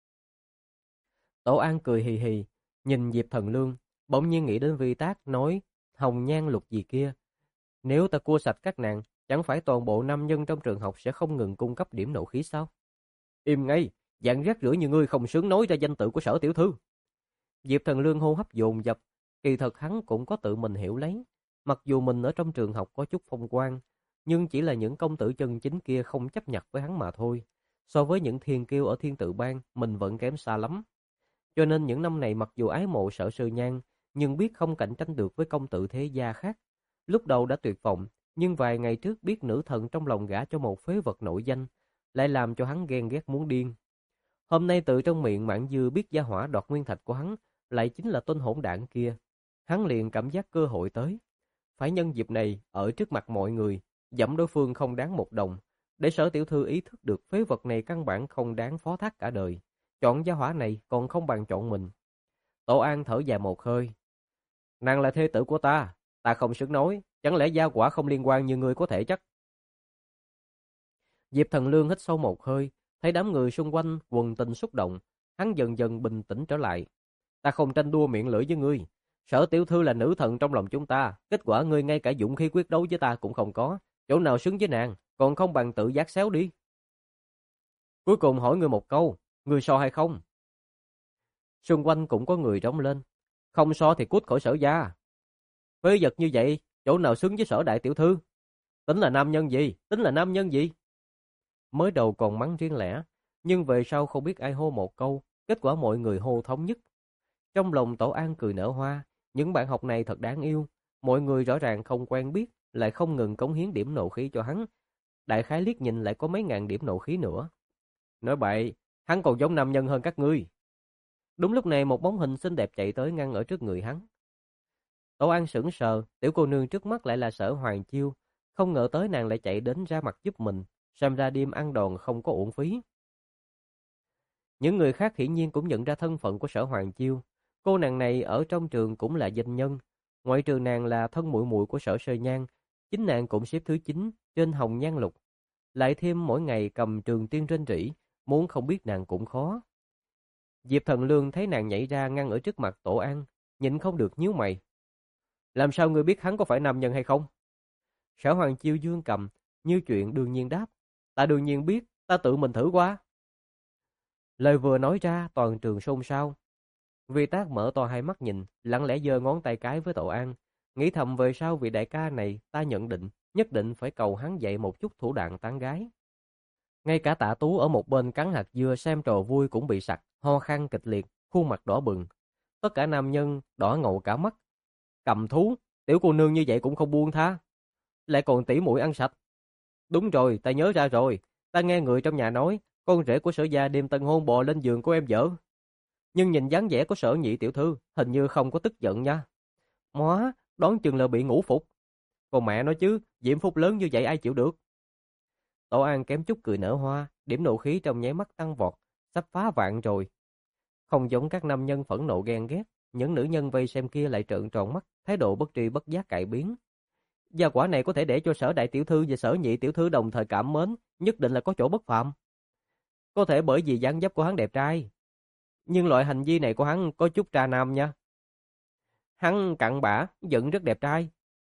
Tổ An cười hì hì, nhìn Diệp Thần Lương, bỗng nhiên nghĩ đến Vi Tác nói hồng nhan lục gì kia. Nếu ta cua sạch các nàng, chẳng phải toàn bộ nam nhân trong trường học sẽ không ngừng cung cấp điểm nộ khí sao? Im ngay, dạng rác rưởi như ngươi không xứng nói ra danh tự của Sở tiểu thư. Diệp Thần Lương hô hấp dồn dập, kỳ thật hắn cũng có tự mình hiểu lấy. Mặc dù mình ở trong trường học có chút phong quang, nhưng chỉ là những công tử chân chính kia không chấp nhận với hắn mà thôi. So với những thiên kiêu ở Thiên Tự Bang, mình vẫn kém xa lắm. Cho nên những năm này mặc dù ái mộ Sở Sư Nhan, nhưng biết không cạnh tranh được với công tử thế gia khác. Lúc đầu đã tuyệt vọng, nhưng vài ngày trước biết nữ thần trong lòng gả cho một phế vật nổi danh, lại làm cho hắn ghen ghét muốn điên. Hôm nay tự trong miệng Mãn Dư biết gia hỏa đoạt nguyên thạch của hắn, lại chính là tên hỗn đảng kia. Hắn liền cảm giác cơ hội tới. Phải nhân dịp này, ở trước mặt mọi người, dẫm đối phương không đáng một đồng, để Sở tiểu thư ý thức được phế vật này căn bản không đáng phó thác cả đời. Chọn gia hỏa này còn không bằng chọn mình. Tổ An thở dài một hơi. Nàng là thê tử của ta, ta không xứng nói, chẳng lẽ gia quả không liên quan như ngươi có thể chắc. Diệp Thần Lương hít sâu một hơi, thấy đám người xung quanh quần tình xúc động, hắn dần dần bình tĩnh trở lại. Ta không tranh đua miệng lưỡi với ngươi, Sở tiểu thư là nữ thần trong lòng chúng ta, kết quả ngươi ngay cả dũng khí quyết đấu với ta cũng không có, chỗ nào xứng với nàng, còn không bằng tự giác xéo đi. Cuối cùng hỏi ngươi một câu, ngươi so hay không? Xung quanh cũng có người rống lên, không so thì cút khỏi Sở gia. Phế vật như vậy, chỗ nào xứng với Sở đại tiểu thư? Tính là nam nhân gì? Tính là nam nhân gì? Mới đầu còn mắng riêng lẻ, nhưng về sau không biết ai hô một câu, kết quả mọi người hô thống nhất. Trong lòng Tổ An cười nở hoa, những bạn học này thật đáng yêu, mọi người rõ ràng không quen biết, lại không ngừng cống hiến điểm nộ khí cho hắn. đại khái liếc nhìn lại có mấy ngàn điểm nộ khí nữa. Nói bậy, hắn còn giống nam nhân hơn các ngươi. Đúng lúc này một bóng hình xinh đẹp chạy tới ngăn ở trước người hắn. Tổ An sững sờ, tiểu cô nương trước mắt lại là Sở Hoàng Chiêu, không ngờ tới nàng lại chạy đến ra mặt giúp mình, xem ra đêm ăn đòn không có uổng phí. Những người khác hiển nhiên cũng nhận ra thân phận của Sở Hoàng Chiêu, cô nàng này ở trong trường cũng là danh nhân, ngoại trừ nàng là thân muội muội của Sở Sơ Nhan, chính nàng cũng xếp thứ chín trên Hồng Nhan Lục, lại thêm mỗi ngày cầm trường tiên rên rỉ, muốn không biết nàng cũng khó. Diệp Thần Lương thấy nàng nhảy ra ngăn ở trước mặt Tổ An, nhịn không được nhíu mày. Làm sao ngươi biết hắn có phải nam nhân hay không? Sở Hoàng Chiêu dương cầm, như chuyện đương nhiên đáp. Ta đương nhiên biết, ta tự mình thử qua. Lời vừa nói ra toàn trường xôn xao. Vi Tác mở to hai mắt nhìn, lặng lẽ giơ ngón tay cái với Tổ An, nghĩ thầm về sau vị đại ca này ta nhận định, nhất định phải cầu hắn dạy một chút thủ đoạn tán gái. Ngay cả Tạ Tú ở một bên cắn hạt dưa xem trò vui cũng bị sặc, ho khan kịch liệt, khuôn mặt đỏ bừng. Tất cả nam nhân đỏ ngầu cả mắt. Cầm thú, tiểu cô nương như vậy cũng không buông tha. Lại còn tỉ muội ăn sạch. Đúng rồi, ta nhớ ra rồi. Ta nghe người trong nhà nói, con rể của Sở gia đêm tân hôn bò lên giường của em vợ. Nhưng nhìn dáng vẻ của Sở nhị tiểu thư, hình như không có tức giận nha. Móa, đoán chừng là bị ngủ phục. Còn mẹ nói chứ, diễm phúc lớn như vậy ai chịu được. Tổ An kém chút cười nở hoa, điểm nộ khí trong nháy mắt tăng vọt, sắp phá vạn rồi. Không giống các nam nhân phẫn nộ ghen ghét, những nữ nhân vây xem kia lại trợn tròn mắt, thái độ bất tri bất giác cải biến. Gia quả này có thể để cho Sở đại tiểu thư và Sở nhị tiểu thư đồng thời cảm mến, nhất định là có chỗ bất phàm. Có thể bởi vì dáng dấp của hắn đẹp trai, nhưng loại hành vi này của hắn có chút trà nam nha. Hắn cặn bã, vẫn rất đẹp trai.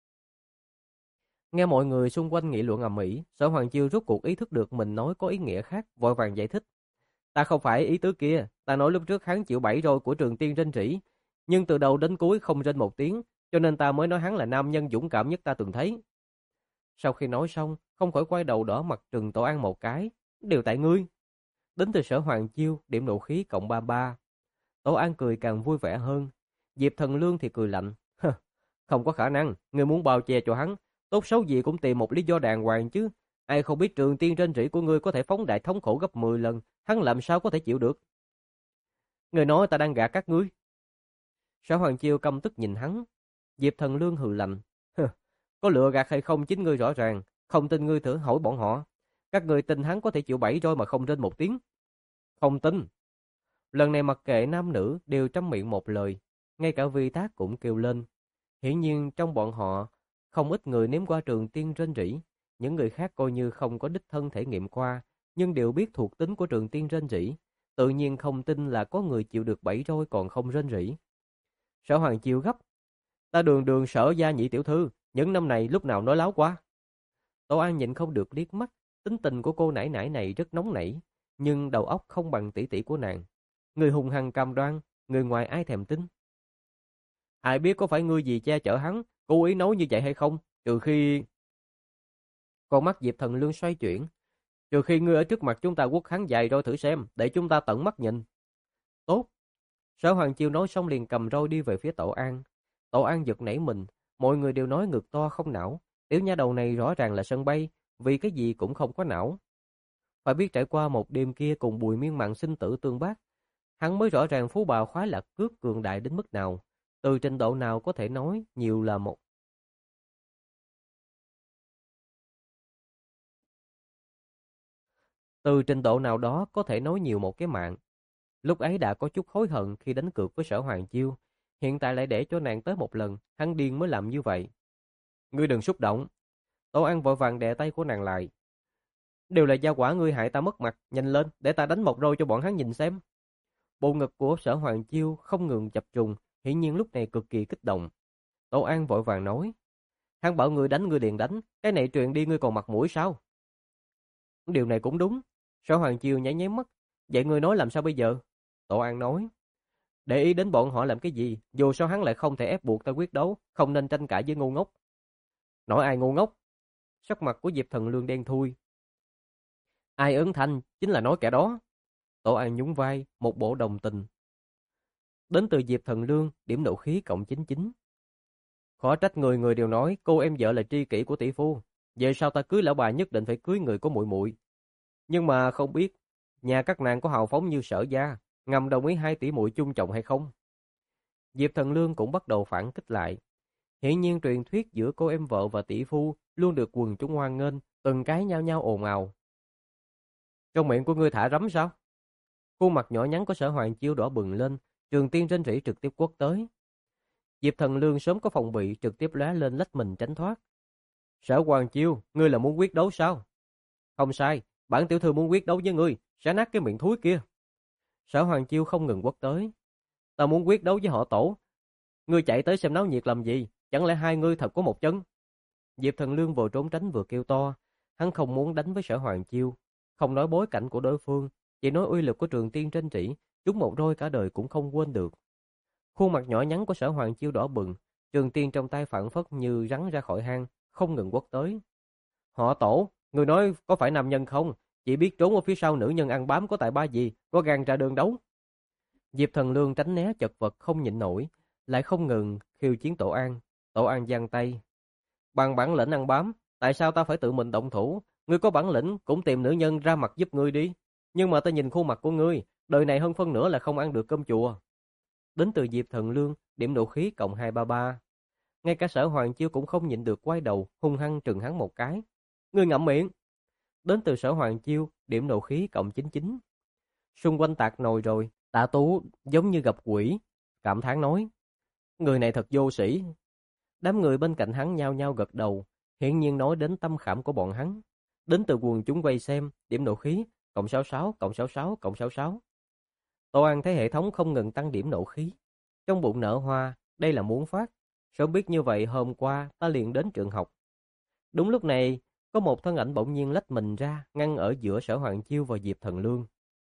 Nghe mọi người xung quanh nghị luận ầm ĩ, Sở Hoàng Chiêu rốt cuộc ý thức được mình nói có ý nghĩa khác, vội vàng giải thích. Ta không phải ý tứ kia, ta nói lúc trước hắn chịu bẫy roi của Trường Tiên rên rỉ, nhưng từ đầu đến cuối không rên một tiếng, cho nên ta mới nói hắn là nam nhân dũng cảm nhất ta từng thấy. Sau khi nói xong, không khỏi quay đầu đỏ mặt trừng Tổ An một cái, đều tại ngươi. Đến từ Sở Hoàng Chiêu, điểm nộ khí cộng ba ba. Tổ An cười càng vui vẻ hơn, Diệp Thần Lương thì cười lạnh, không có khả năng, ngươi muốn bao che cho hắn, tốt xấu gì cũng tìm một lý do đàng hoàng chứ. Ai không biết Trường Tiên rên rỉ của ngươi có thể phóng đại thống khổ gấp mười lần, hắn làm sao có thể chịu được? Ngươi nói ta đang gạt các ngươi. Sở Hoàng Chiêu căm tức nhìn hắn. Diệp Thần Lương hừ lạnh, có lựa gạt hay không chính ngươi rõ ràng, không tin ngươi thử hỏi bọn họ. Các ngươi tin hắn có thể chịu bẫy roi mà không rên một tiếng? Không tin. Lần này mặc kệ nam nữ đều trăm miệng một lời, ngay cả Vi Tác cũng kêu lên. Hiển nhiên trong bọn họ, không ít người nếm qua Trường Tiên rên rỉ, những người khác coi như không có đích thân thể nghiệm qua, nhưng đều biết thuộc tính của Trường Tiên rên rỉ, tự nhiên không tin là có người chịu được bẫy roi còn không rên rỉ. Sở Hoàng Chiêu gấp, ta đường đường Sở gia nhị tiểu thư, những năm này lúc nào nói láo quá. Tổ An nhịn không được liếc mắt, tính tình của cô nải nải này rất nóng nảy, nhưng đầu óc không bằng tỷ tỷ của nàng. Người hùng hăng cam đoan, người ngoài ai thèm tin. Ai biết có phải ngươi gì che chở hắn, cố ý nói như vậy hay không, trừ khi... Con mắt Diệp Thần Lương xoay chuyển, trừ khi ngươi ở trước mặt chúng ta quất hắn dài roi thử xem, để chúng ta tận mắt nhìn. Tốt. Sở Hoàng Chiêu nói xong liền cầm roi đi về phía Tổ An. Tổ An giật nảy mình, mọi người đều nói ngực to không não, tiểu nha đầu này rõ ràng là sân bay, vì cái gì cũng không có não. Phải biết trải qua một đêm kia cùng Bùi Miên Mạn sinh tử tương bác, hắn mới rõ ràng phú bào khoái lạc cướp cường đại đến mức nào, từ trình độ nào có thể nói nhiều là một. Từ trình độ nào đó có thể nói nhiều một cái mạng. Lúc ấy đã có chút hối hận khi đánh cược với Sở Hoàng Chiêu, hiện tại lại để cho nàng tới một lần, hắn điên mới làm như vậy. Ngươi đừng xúc động. Tổ An vội vàng đè tay của nàng lại. Đều là gia quả ngươi hại ta mất mặt, nhanh lên, để ta đánh một roi cho bọn hắn nhìn xem. Bộ ngực của Sở Hoàng Chiêu không ngừng chập trùng, hiển nhiên lúc này cực kỳ kích động. Tổ An vội vàng nói, hắn bảo ngươi đánh ngươi liền đánh, cái này truyền đi ngươi còn mặt mũi sao? Điều này cũng đúng. Sở Hoàng Chiêu nháy nháy mắt, vậy ngươi nói làm sao bây giờ? Tổ An nói, để ý đến bọn họ làm cái gì, dù sao hắn lại không thể ép buộc ta quyết đấu, không nên tranh cãi với ngu ngốc. Nói ai ngu ngốc? Sắc mặt của Diệp Thần Lương đen thui. Ai ứng thanh, chính là nói kẻ đó. Tổ An nhún vai, một bộ đồng tình. Đến từ Diệp Thần Lương, điểm nộ khí cộng chín chín. Khó trách người người đều nói cô em vợ là tri kỷ của tỷ phu. Về sau ta cưới lão bà nhất định phải cưới người có muội muội. Nhưng mà không biết nhà các nàng có hào phóng như Sở gia, ngầm đồng ý hai tỷ muội chung chồng hay không? Diệp Thần Lương cũng bắt đầu phản kích lại. Hiển nhiên truyền thuyết giữa cô em vợ và tỷ phu luôn được quần chúng hoan nghênh, từng cái nhao nhao ồn ào. Trong miệng của ngươi thả rắm sao? Khuôn mặt nhỏ nhắn của Sở Hoàng Chiêu đỏ bừng lên, Trường Tiên rên rỉ trực tiếp quất tới. Diệp Thần Lương sớm có phòng bị, trực tiếp lóe lên lách mình tránh thoát. Sở Hoàng Chiêu, ngươi là muốn quyết đấu sao? Không sai, bản tiểu thư muốn quyết đấu với ngươi, sẽ nát cái miệng thúi kia. Sở Hoàng Chiêu không ngừng quất tới. Ta muốn quyết đấu với họ Tổ. Ngươi chạy tới xem náo nhiệt làm gì? Chẳng lẽ hai ngươi thật có một chân? Diệp Thần Lương vừa trốn tránh vừa kêu to. Hắn không muốn đánh với Sở Hoàng Chiêu, không nói bối cảnh của đối phương, chỉ nói uy lực của Trường Tiên trên trĩ, chúng một đôi cả đời cũng không quên được. Khuôn mặt nhỏ nhắn của Sở Hoàng Chiêu đỏ bừng, Trường Tiên trong tay phản phất như rắn ra khỏi hang, không ngừng quất tới. Họ Tổ, người nói có phải nam nhân không? Chỉ biết trốn ở phía sau nữ nhân ăn bám có tại ba gì, có gan ra đường đấu. Diệp Thần Lương tránh né chật vật không nhịn nổi, lại không ngừng khiêu chiến Tổ An. Tổ An giang tay. Bằng bản lĩnh ăn bám, tại sao ta phải tự mình động thủ? Ngươi có bản lĩnh cũng tìm nữ nhân ra mặt giúp ngươi đi. Nhưng mà ta nhìn khuôn mặt của ngươi, đời này hơn phân nửa là không ăn được cơm chùa. Đến từ Diệp Thần Lương, điểm nộ khí cộng hai ba ba. Ngay cả Sở Hoàng Chiêu cũng không nhịn được quay đầu, hung hăng trừng hắn một cái. Ngươi ngậm miệng. Đến từ Sở Hoàng Chiêu, điểm nộ khí cộng chín chín. Xung quanh tạc nồi rồi, Tạ Tú giống như gặp quỷ, cảm thán nói. Người này thật vô sĩ. Đám người bên cạnh hắn nhao nhao gật đầu, hiển nhiên nói đến tâm khảm của bọn hắn. Đến từ quần chúng vây xem, điểm nộ khí, cộng sáu sáu, cộng sáu sáu, cộng sáu sáu. Tô An thấy hệ thống không ngừng tăng điểm nộ khí. Trong bụng nở hoa, đây là muốn phát. Sớm biết như vậy hôm qua ta liền đến trường học. Đúng lúc này, có một thân ảnh bỗng nhiên lách mình ra, ngăn ở giữa Sở Hoàng Chiêu và Diệp Thần Lương.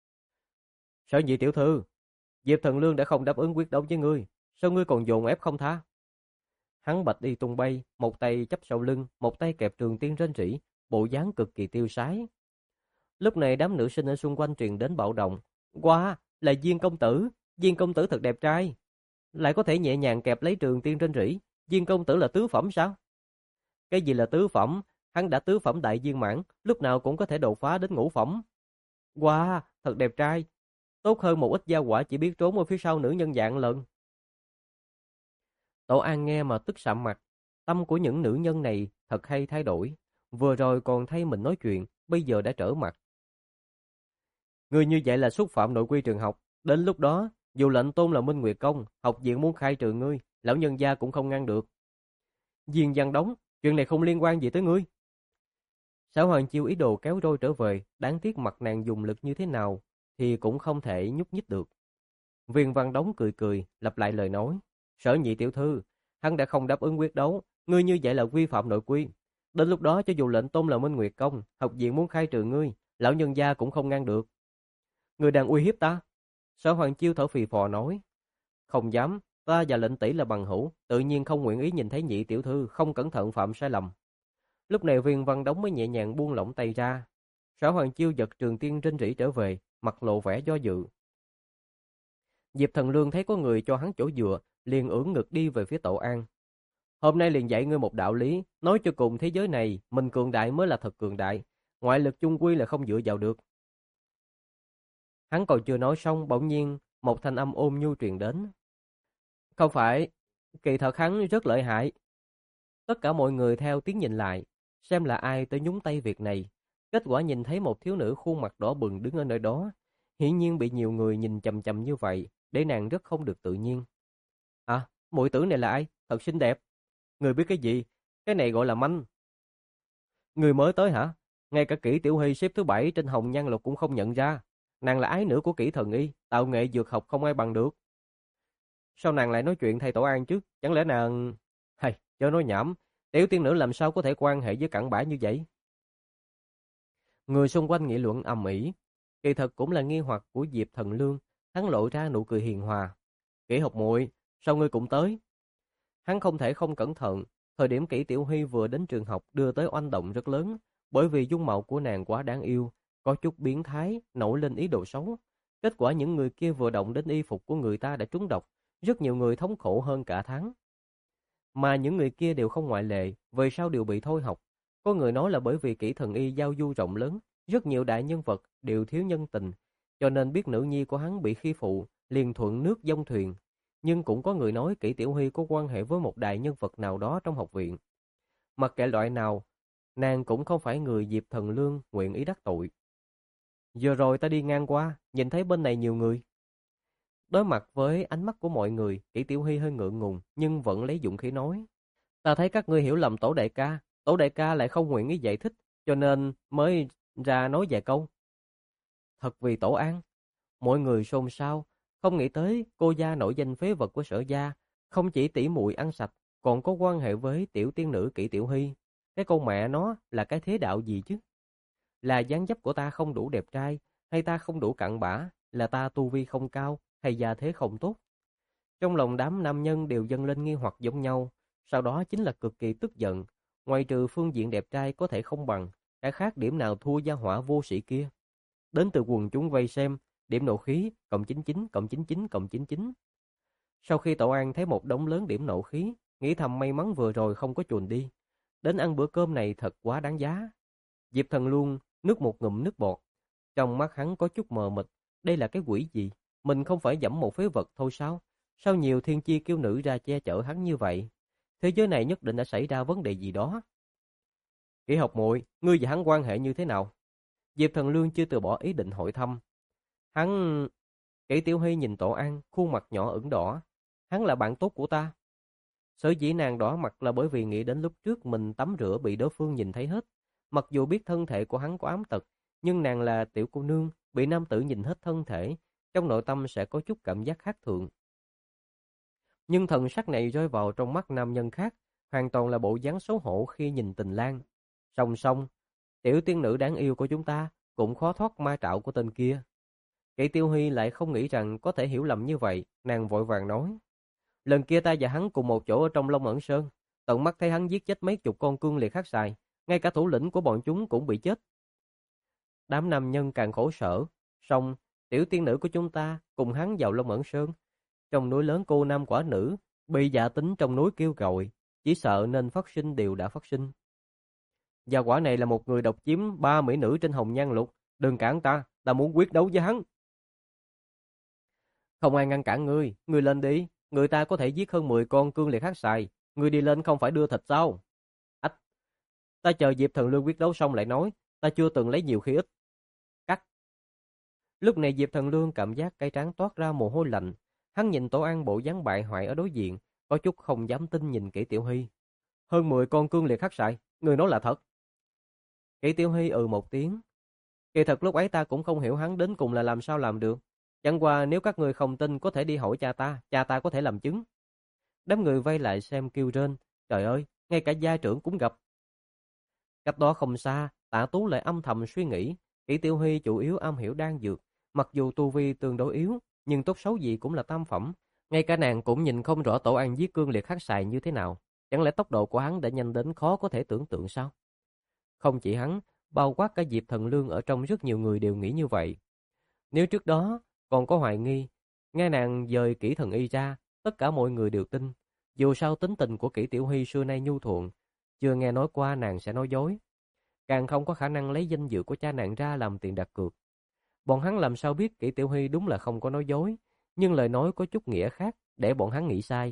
Sở nhị tiểu thư, Diệp Thần Lương đã không đáp ứng quyết đấu với ngươi, sao ngươi còn dồn ép không tha? Hắn bạch đi tung bay, một tay chắp sau lưng, một tay kẹp Trường Tiên rên rỉ, bộ dáng cực kỳ tiêu sái. Lúc này đám nữ sinh ở xung quanh truyền đến bạo động. Wow, là Diên công tử, Diên công tử thật đẹp trai. Lại có thể nhẹ nhàng kẹp lấy Trường Tiên rên rỉ, Diên công tử là tứ phẩm sao? Cái gì là tứ phẩm? Hắn đã tứ phẩm đại viên mãn, lúc nào cũng có thể đột phá đến ngũ phẩm. Wow, thật đẹp trai. Tốt hơn một ít gia quả chỉ biết trốn ở phía sau nữ nhân dạng lần. Tổ An nghe mà tức sạm mặt. Tâm của những nữ nhân này thật hay thay đổi. Vừa rồi còn thay mình nói chuyện, bây giờ đã trở mặt. Người như vậy là xúc phạm nội quy trường học. Đến lúc đó, dù lệnh tôn là Minh Nguyệt Công, học viện muốn khai trừ ngươi, lão nhân gia cũng không ngăn được. Diên Văn Đống, chuyện này không liên quan gì tới ngươi. Sở Hoàng Chiêu ý đồ kéo roi trở về, đáng tiếc mặt nàng dùng lực như thế nào thì cũng không thể nhúc nhích được. Viên Văn Đống cười cười, lặp lại lời nói. Sở nhị tiểu thư, hắn đã không đáp ứng quyết đấu, ngươi như vậy là vi phạm nội quy. Đến lúc đó cho dù lệnh tôn là Minh Nguyệt Công, học viện muốn khai trừ ngươi, lão nhân gia cũng không ngăn được. Ngươi đang uy hiếp ta? Sở Hoàng Chiêu thở phì phò nói. Không dám, ta và lệnh tỷ là bằng hữu, tự nhiên không nguyện ý nhìn thấy nhị tiểu thư không cẩn thận phạm sai lầm. Lúc này Viên Văn Đống mới nhẹ nhàng buông lỏng tay ra. Sở Hoàng Chiêu giật Trường Tiên rên rỉ trở về, mặt lộ vẻ do dự. Diệp Thần Lương thấy có người cho hắn chỗ dựa, liền ưỡn ngực đi về phía Tổ An. Hôm nay liền dạy ngươi một đạo lý, nói cho cùng thế giới này, mình cường đại mới là thật cường đại, ngoại lực chung quy là không dựa vào được. Hắn còn chưa nói xong, bỗng nhiên một thanh âm ôn nhu truyền đến. Không phải, kỳ thật hắn rất lợi hại. Tất cả mọi người theo tiếng nhìn lại, xem là ai tới nhúng tay việc này. Kết quả nhìn thấy một thiếu nữ khuôn mặt đỏ bừng đứng ở nơi đó. Hiển nhiên bị nhiều người nhìn chằm chằm như vậy, để nàng rất không được tự nhiên. À, muội tử này là ai? Thật xinh đẹp. Người biết cái gì? Cái này gọi là manh. Người mới tới hả? Ngay cả Kỷ Tiểu Hy xếp thứ bảy trên Hồng Nhan Lục cũng không nhận ra. Nàng là ái nữ của Kỷ Thần Y, tạo nghệ dược học không ai bằng được. Sao nàng lại nói chuyện thầy Tổ An chứ? Chẳng lẽ nàng... Hay, cho nói nhảm. Tiểu tiên nữ làm sao có thể quan hệ với cặn bã như vậy? Người xung quanh nghị luận ầm ĩ. Kỳ thật cũng là nghi hoặc của Diệp Thần Lương. Hắn lộ ra nụ cười hiền hòa. Kỷ học muội, sao ngươi cũng tới? Hắn không thể không cẩn thận. Thời điểm Kỷ Tiểu Hy vừa đến trường học đưa tới oanh động rất lớn. Bởi vì dung mạo của nàng quá đáng yêu, có chút biến thái, nổi lên ý đồ xấu. Kết quả những người kia vừa động đến y phục của người ta đã trúng độc. Rất nhiều người thống khổ hơn cả tháng. Mà những người kia đều không ngoại lệ, về sau đều bị thôi học. Có người nói là bởi vì Kỷ Thần Y giao du rộng lớn, rất nhiều đại nhân vật đều thiếu nhân tình, cho nên biết nữ nhi của hắn bị khi phụ, liền thuận nước dông thuyền. Nhưng cũng có người nói Kỷ Tiểu Huy có quan hệ với một đại nhân vật nào đó trong học viện. Mặc kệ loại nào, nàng cũng không phải người Diệp Thần Lương nguyện ý đắc tội. Giờ rồi ta đi ngang qua, nhìn thấy bên này nhiều người. Đối mặt với ánh mắt của mọi người, Kỷ Tiểu Huy hơi ngượng ngùng, nhưng vẫn lấy dũng khí nói. Ta thấy các ngươi hiểu lầm Tổ đại ca, Tổ đại ca lại không nguyện ý giải thích, cho nên mới ra nói vài câu. Thật vì Tổ an. Mọi người xôn xao, không nghĩ tới cô gia nổi danh phế vật của Sở gia, không chỉ tỉ muội ăn sạch, còn có quan hệ với tiểu tiên nữ Kỷ Tiểu Huy. Cái con mẹ nó là cái thế đạo gì chứ? Là dáng dấp của ta không đủ đẹp trai, hay ta không đủ cặn bã, là ta tu vi không cao, hay gia thế không tốt? Trong lòng đám nam nhân đều dâng lên nghi hoặc giống nhau, sau đó chính là cực kỳ tức giận. Ngoài trừ phương diện đẹp trai có thể không bằng, cái khác điểm nào thua gia hỏa vô sĩ kia. Đến từ quần chúng vây xem, điểm nộ khí, cộng chín chín, cộng chín chín, cộng chín chín. Sau khi Tổ An thấy một đống lớn điểm nộ khí, nghĩ thầm may mắn vừa rồi không có chuồn đi. Đến ăn bữa cơm này thật quá đáng giá. Diệp Thần luôn nuốt một ngụm nước bọt. Trong mắt hắn có chút mờ mịt, đây là cái quỷ gì? Mình không phải dẫm một phế vật thôi sao? Sao nhiều thiên chi kiêu nữ ra che chở hắn như vậy? Thế giới này nhất định đã xảy ra vấn đề gì đó. Kỷ Học muội, ngươi và hắn quan hệ như thế nào? Diệp Thần Lương chưa từ bỏ ý định hỏi thăm. Hắn... Kỷ Tiểu Huy nhìn Tổ An, khuôn mặt nhỏ ửng đỏ. Hắn là bạn tốt của ta. Sở dĩ nàng đỏ mặt là bởi vì nghĩ đến lúc trước mình tắm rửa bị đối phương nhìn thấy hết. Mặc dù biết thân thể của hắn có ám tật, nhưng nàng là tiểu cô nương, bị nam tử nhìn hết thân thể, trong nội tâm sẽ có chút cảm giác khác thường. Nhưng thần sắc này rơi vào trong mắt nam nhân khác, hoàn toàn là bộ dáng xấu hổ khi nhìn Tình Lang. Song song, tiểu tiên nữ đáng yêu của chúng ta cũng khó thoát ma trạo của tên kia. Kỷ Tiêu Huy lại không nghĩ rằng có thể hiểu lầm như vậy, nàng vội vàng nói. Lần kia ta và hắn cùng một chỗ ở trong Long Ẩn Sơn, tận mắt thấy hắn giết chết mấy chục con cương liệt khắc xài, ngay cả thủ lĩnh của bọn chúng cũng bị chết. Đám nam nhân càng khổ sở, song tiểu tiên nữ của chúng ta cùng hắn vào Long Ẩn Sơn. Trong núi lớn cô nam quả nữ, bị dạ tính trong núi kêu gọi, chỉ sợ nên phát sinh đều đã phát sinh. Và quả này là một người độc chiếm ba mỹ nữ trên Hồng Nhan Lục, đừng cản ta, ta muốn quyết đấu với hắn. Không ai ngăn cản ngươi, ngươi lên đi, người ta có thể giết hơn mười con cương liệt khắc xài, ngươi đi lên không phải đưa thịt sao? Ách, ta chờ Diệp Thần Lương quyết đấu xong lại nói, ta chưa từng lấy nhiều khi ít. Cắt. Lúc này Diệp Thần Lương cảm giác cái trán toát ra mồ hôi lạnh, hắn nhìn Tổ An bộ dáng bại hoại ở đối diện, có chút không dám tin nhìn Kỷ Tiểu Huy. Hơn mười con cương liệt khắc xài, người nói là thật. Kỷ Tiểu Huy ừ một tiếng. Kỳ thật lúc ấy ta cũng không hiểu hắn đến cùng là làm sao làm được. Chẳng qua nếu các người không tin có thể đi hỏi cha ta, cha ta có thể làm chứng. Đám người vây lại xem kêu rên, trời ơi, ngay cả gia trưởng cũng gặp. Cách đó không xa, Tạ Tú lại âm thầm suy nghĩ, Kỷ Tiểu Huy chủ yếu am hiểu đan dược, mặc dù tu vi tương đối yếu, nhưng tốt xấu gì cũng là tam phẩm, ngay cả nàng cũng nhìn không rõ Tổ An giết cương liệt khắc xài như thế nào, chẳng lẽ tốc độ của hắn đã nhanh đến khó có thể tưởng tượng sao? Không chỉ hắn, bao quát cả Diệp Thần Lương ở trong rất nhiều người đều nghĩ như vậy. Nếu trước đó còn có hoài nghi, nghe nàng dời Kỷ Thần Y ra, tất cả mọi người đều tin. Dù sao tính tình của Kỷ Tiểu Huy xưa nay nhu thuận, chưa nghe nói qua nàng sẽ nói dối. Càng không có khả năng lấy danh dự của cha nàng ra làm tiền đặt cược. Bọn hắn làm sao biết Kỷ Tiểu Huy đúng là không có nói dối, nhưng lời nói có chút nghĩa khác để bọn hắn nghĩ sai.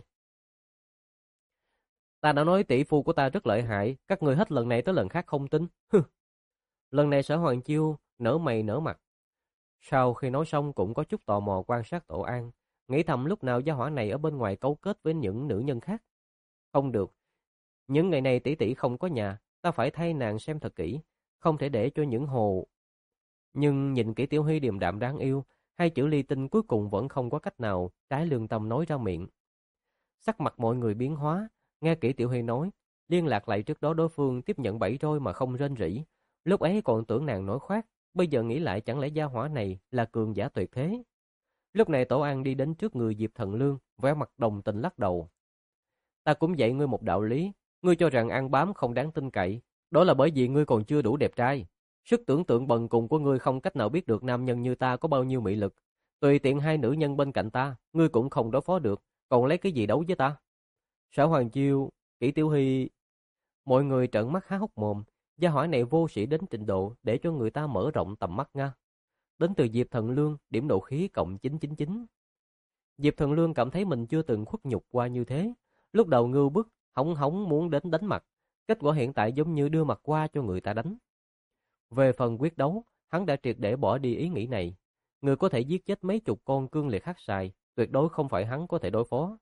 Ta đã nói tỷ phu của ta rất lợi hại, các người hết lần này tới lần khác không tin. Lần này Sở Hoàng Chiêu nở mày nở mặt. Sau khi nói xong cũng có chút tò mò quan sát Tổ An, nghĩ thầm lúc nào gia hỏa này ở bên ngoài cấu kết với những nữ nhân khác. Không được, những ngày này tỷ tỷ không có nhà, ta phải thay nàng xem thật kỹ, không thể để cho những hồ. Nhưng nhìn Kỷ Tiểu Huy điềm đạm đáng yêu, hai chữ ly tinh cuối cùng vẫn không có cách nào trái lương tâm nói ra miệng. Sắc mặt mọi người biến hóa, nghe Kỷ Tiểu Huy nói, liên lạc lại trước đó đối phương tiếp nhận bẫy roi mà không rên rỉ. Lúc ấy còn tưởng nàng nói khoác, bây giờ nghĩ lại chẳng lẽ gia hỏa này là cường giả tuyệt thế. Lúc này Tổ An đi đến trước người Diệp Thần Lương, vẻ mặt đồng tình lắc đầu. Ta cũng dạy ngươi một đạo lý, ngươi cho rằng ăn bám không đáng tin cậy, đó là bởi vì ngươi còn chưa đủ đẹp trai. Sức tưởng tượng bần cùng của ngươi không cách nào biết được nam nhân như ta có bao nhiêu mị lực. Tùy tiện hai nữ nhân bên cạnh ta, ngươi cũng không đối phó được, còn lấy cái gì đấu với ta? Sở Hoàng Chiêu, Kỷ Tiểu Hy... Mọi người trợn mắt há hốc mồm, Gia hỏa này vô sĩ đến trình độ để cho người ta mở rộng tầm mắt nha. Đến từ Diệp Thần Lương, điểm nộ khí cộng chín chín chín. Diệp Thần Lương cảm thấy mình chưa từng khuất nhục qua như thế. Lúc đầu ngưu bức, hống hống muốn đến đánh mặt. Kết quả hiện tại giống như đưa mặt qua cho người ta đánh. Về phần quyết đấu, hắn đã triệt để bỏ đi ý nghĩ này. Người có thể giết chết mấy chục con cương liệt hắc xài, tuyệt đối không phải hắn có thể đối phó.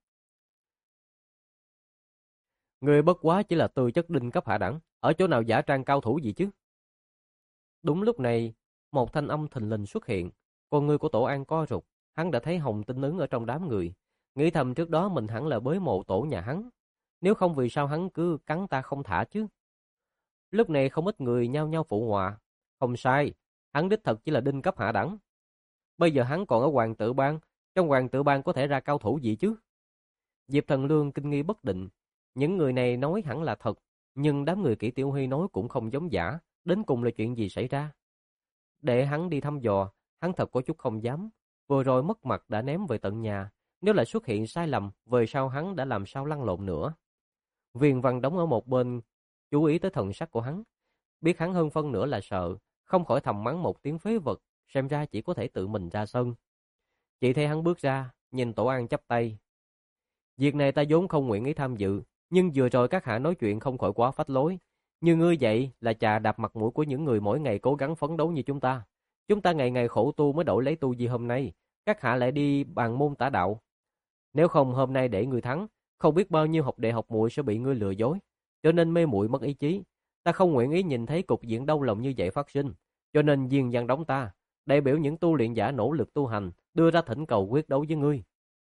Người bất quá chỉ là tư chất đinh cấp hạ đẳng, ở chỗ nào giả trang cao thủ gì chứ? Đúng lúc này, một thanh âm thình lình xuất hiện, con người của Tổ An co rụt, hắn đã thấy Hồng Tinh ứng ở trong đám người, nghĩ thầm trước đó mình hẳn là bới mộ tổ nhà hắn, nếu không vì sao hắn cứ cắn ta không thả chứ? Lúc này không ít người nhao nhao phụ họa, không sai, hắn đích thật chỉ là đinh cấp hạ đẳng. Bây giờ hắn còn ở Hoàng Tự Bang, trong Hoàng Tự Bang có thể ra cao thủ gì chứ? Diệp Thần Lương kinh nghi bất định, những người này nói hẳn là thật, nhưng đám người Kỷ Tiểu Huy nói cũng không giống giả, đến cùng là chuyện gì xảy ra? Để hắn đi thăm dò, hắn thật có chút không dám, vừa rồi mất mặt đã ném về tận nhà, nếu lại xuất hiện sai lầm, về sau hắn đã làm sao lăn lộn nữa. Viên Văn đóng ở một bên, chú ý tới thần sắc của hắn, biết hắn hơn phân nửa là sợ, không khỏi thầm mắng một tiếng phế vật, xem ra chỉ có thể tự mình ra sân. Chỉ thấy hắn bước ra, nhìn Tổ An chắp tay. Việc này ta vốn không nguyện ý tham dự, nhưng vừa rồi các hạ nói chuyện không khỏi quá phách lối. Như ngươi vậy là chà đạp mặt mũi của những người mỗi ngày cố gắng phấn đấu như chúng ta. Chúng ta ngày ngày khổ tu mới đổi lấy tu vi hôm nay, các hạ lại đi bàn môn tả đạo. Nếu không hôm nay để ngươi thắng, không biết bao nhiêu học đệ học muội sẽ bị ngươi lừa dối, cho nên mê muội mất ý chí. Ta không nguyện ý nhìn thấy cục diện đau lòng như vậy phát sinh, cho nên Diên Văn đóng ta, đại biểu những tu luyện giả nỗ lực tu hành, đưa ra thỉnh cầu quyết đấu với ngươi.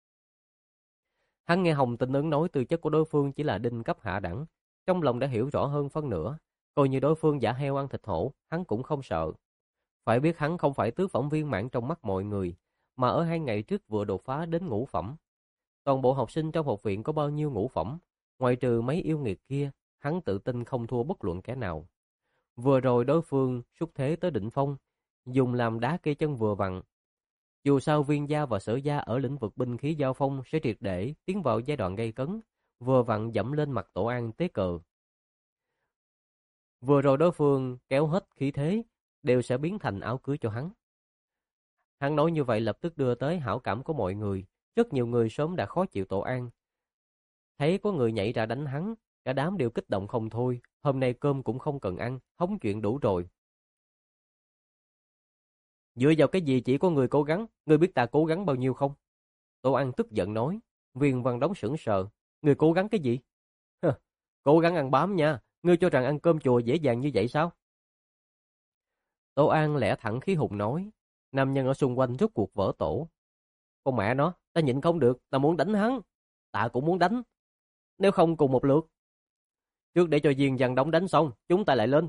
Hắn nghe Hồng Tinh ứng nói tư chất của đối phương chỉ là đinh cấp hạ đẳng, trong lòng đã hiểu rõ hơn phân nửa, coi như đối phương giả heo ăn thịt hổ, hắn cũng không sợ. Phải biết hắn không phải tứ phẩm viên mãn trong mắt mọi người, mà ở hai ngày trước vừa đột phá đến ngũ phẩm. Toàn bộ học sinh trong học viện có bao nhiêu ngũ phẩm, ngoại trừ mấy yêu nghiệt kia, hắn tự tin không thua bất luận kẻ nào. Vừa rồi đối phương xúc thế tới đỉnh phong, dùng làm đá cây chân vừa vặn. Dù sao Viên gia và Sở gia ở lĩnh vực binh khí giao phong sẽ triệt để tiến vào giai đoạn gây cấn, vừa vặn dẫm lên mặt Tổ An tế cờ. Vừa rồi đối phương kéo hết khí thế, đều sẽ biến thành áo cưới cho hắn. Hắn nói như vậy lập tức đưa tới hảo cảm của mọi người, rất nhiều người sớm đã khó chịu Tổ An. Thấy có người nhảy ra đánh hắn, cả đám đều kích động không thôi, hôm nay cơm cũng không cần ăn, hóng chuyện đủ rồi. Dựa vào cái gì chỉ có người cố gắng, ngươi biết ta cố gắng bao nhiêu không? Tổ An tức giận nói. Viên Văn Đống sững sờ, ngươi cố gắng cái gì? Hừ, cố gắng ăn bám nha, ngươi cho rằng ăn cơm chùa dễ dàng như vậy sao? Tổ An lẽ thẳng khí hùng nói. Nam nhân ở xung quanh rút cuộc vỡ tổ. Con mẹ nó, ta nhịn không được, ta muốn đánh hắn. Ta cũng muốn đánh. Nếu không cùng một lượt. Trước để cho Viên Văn Đống đánh xong, chúng ta lại lên.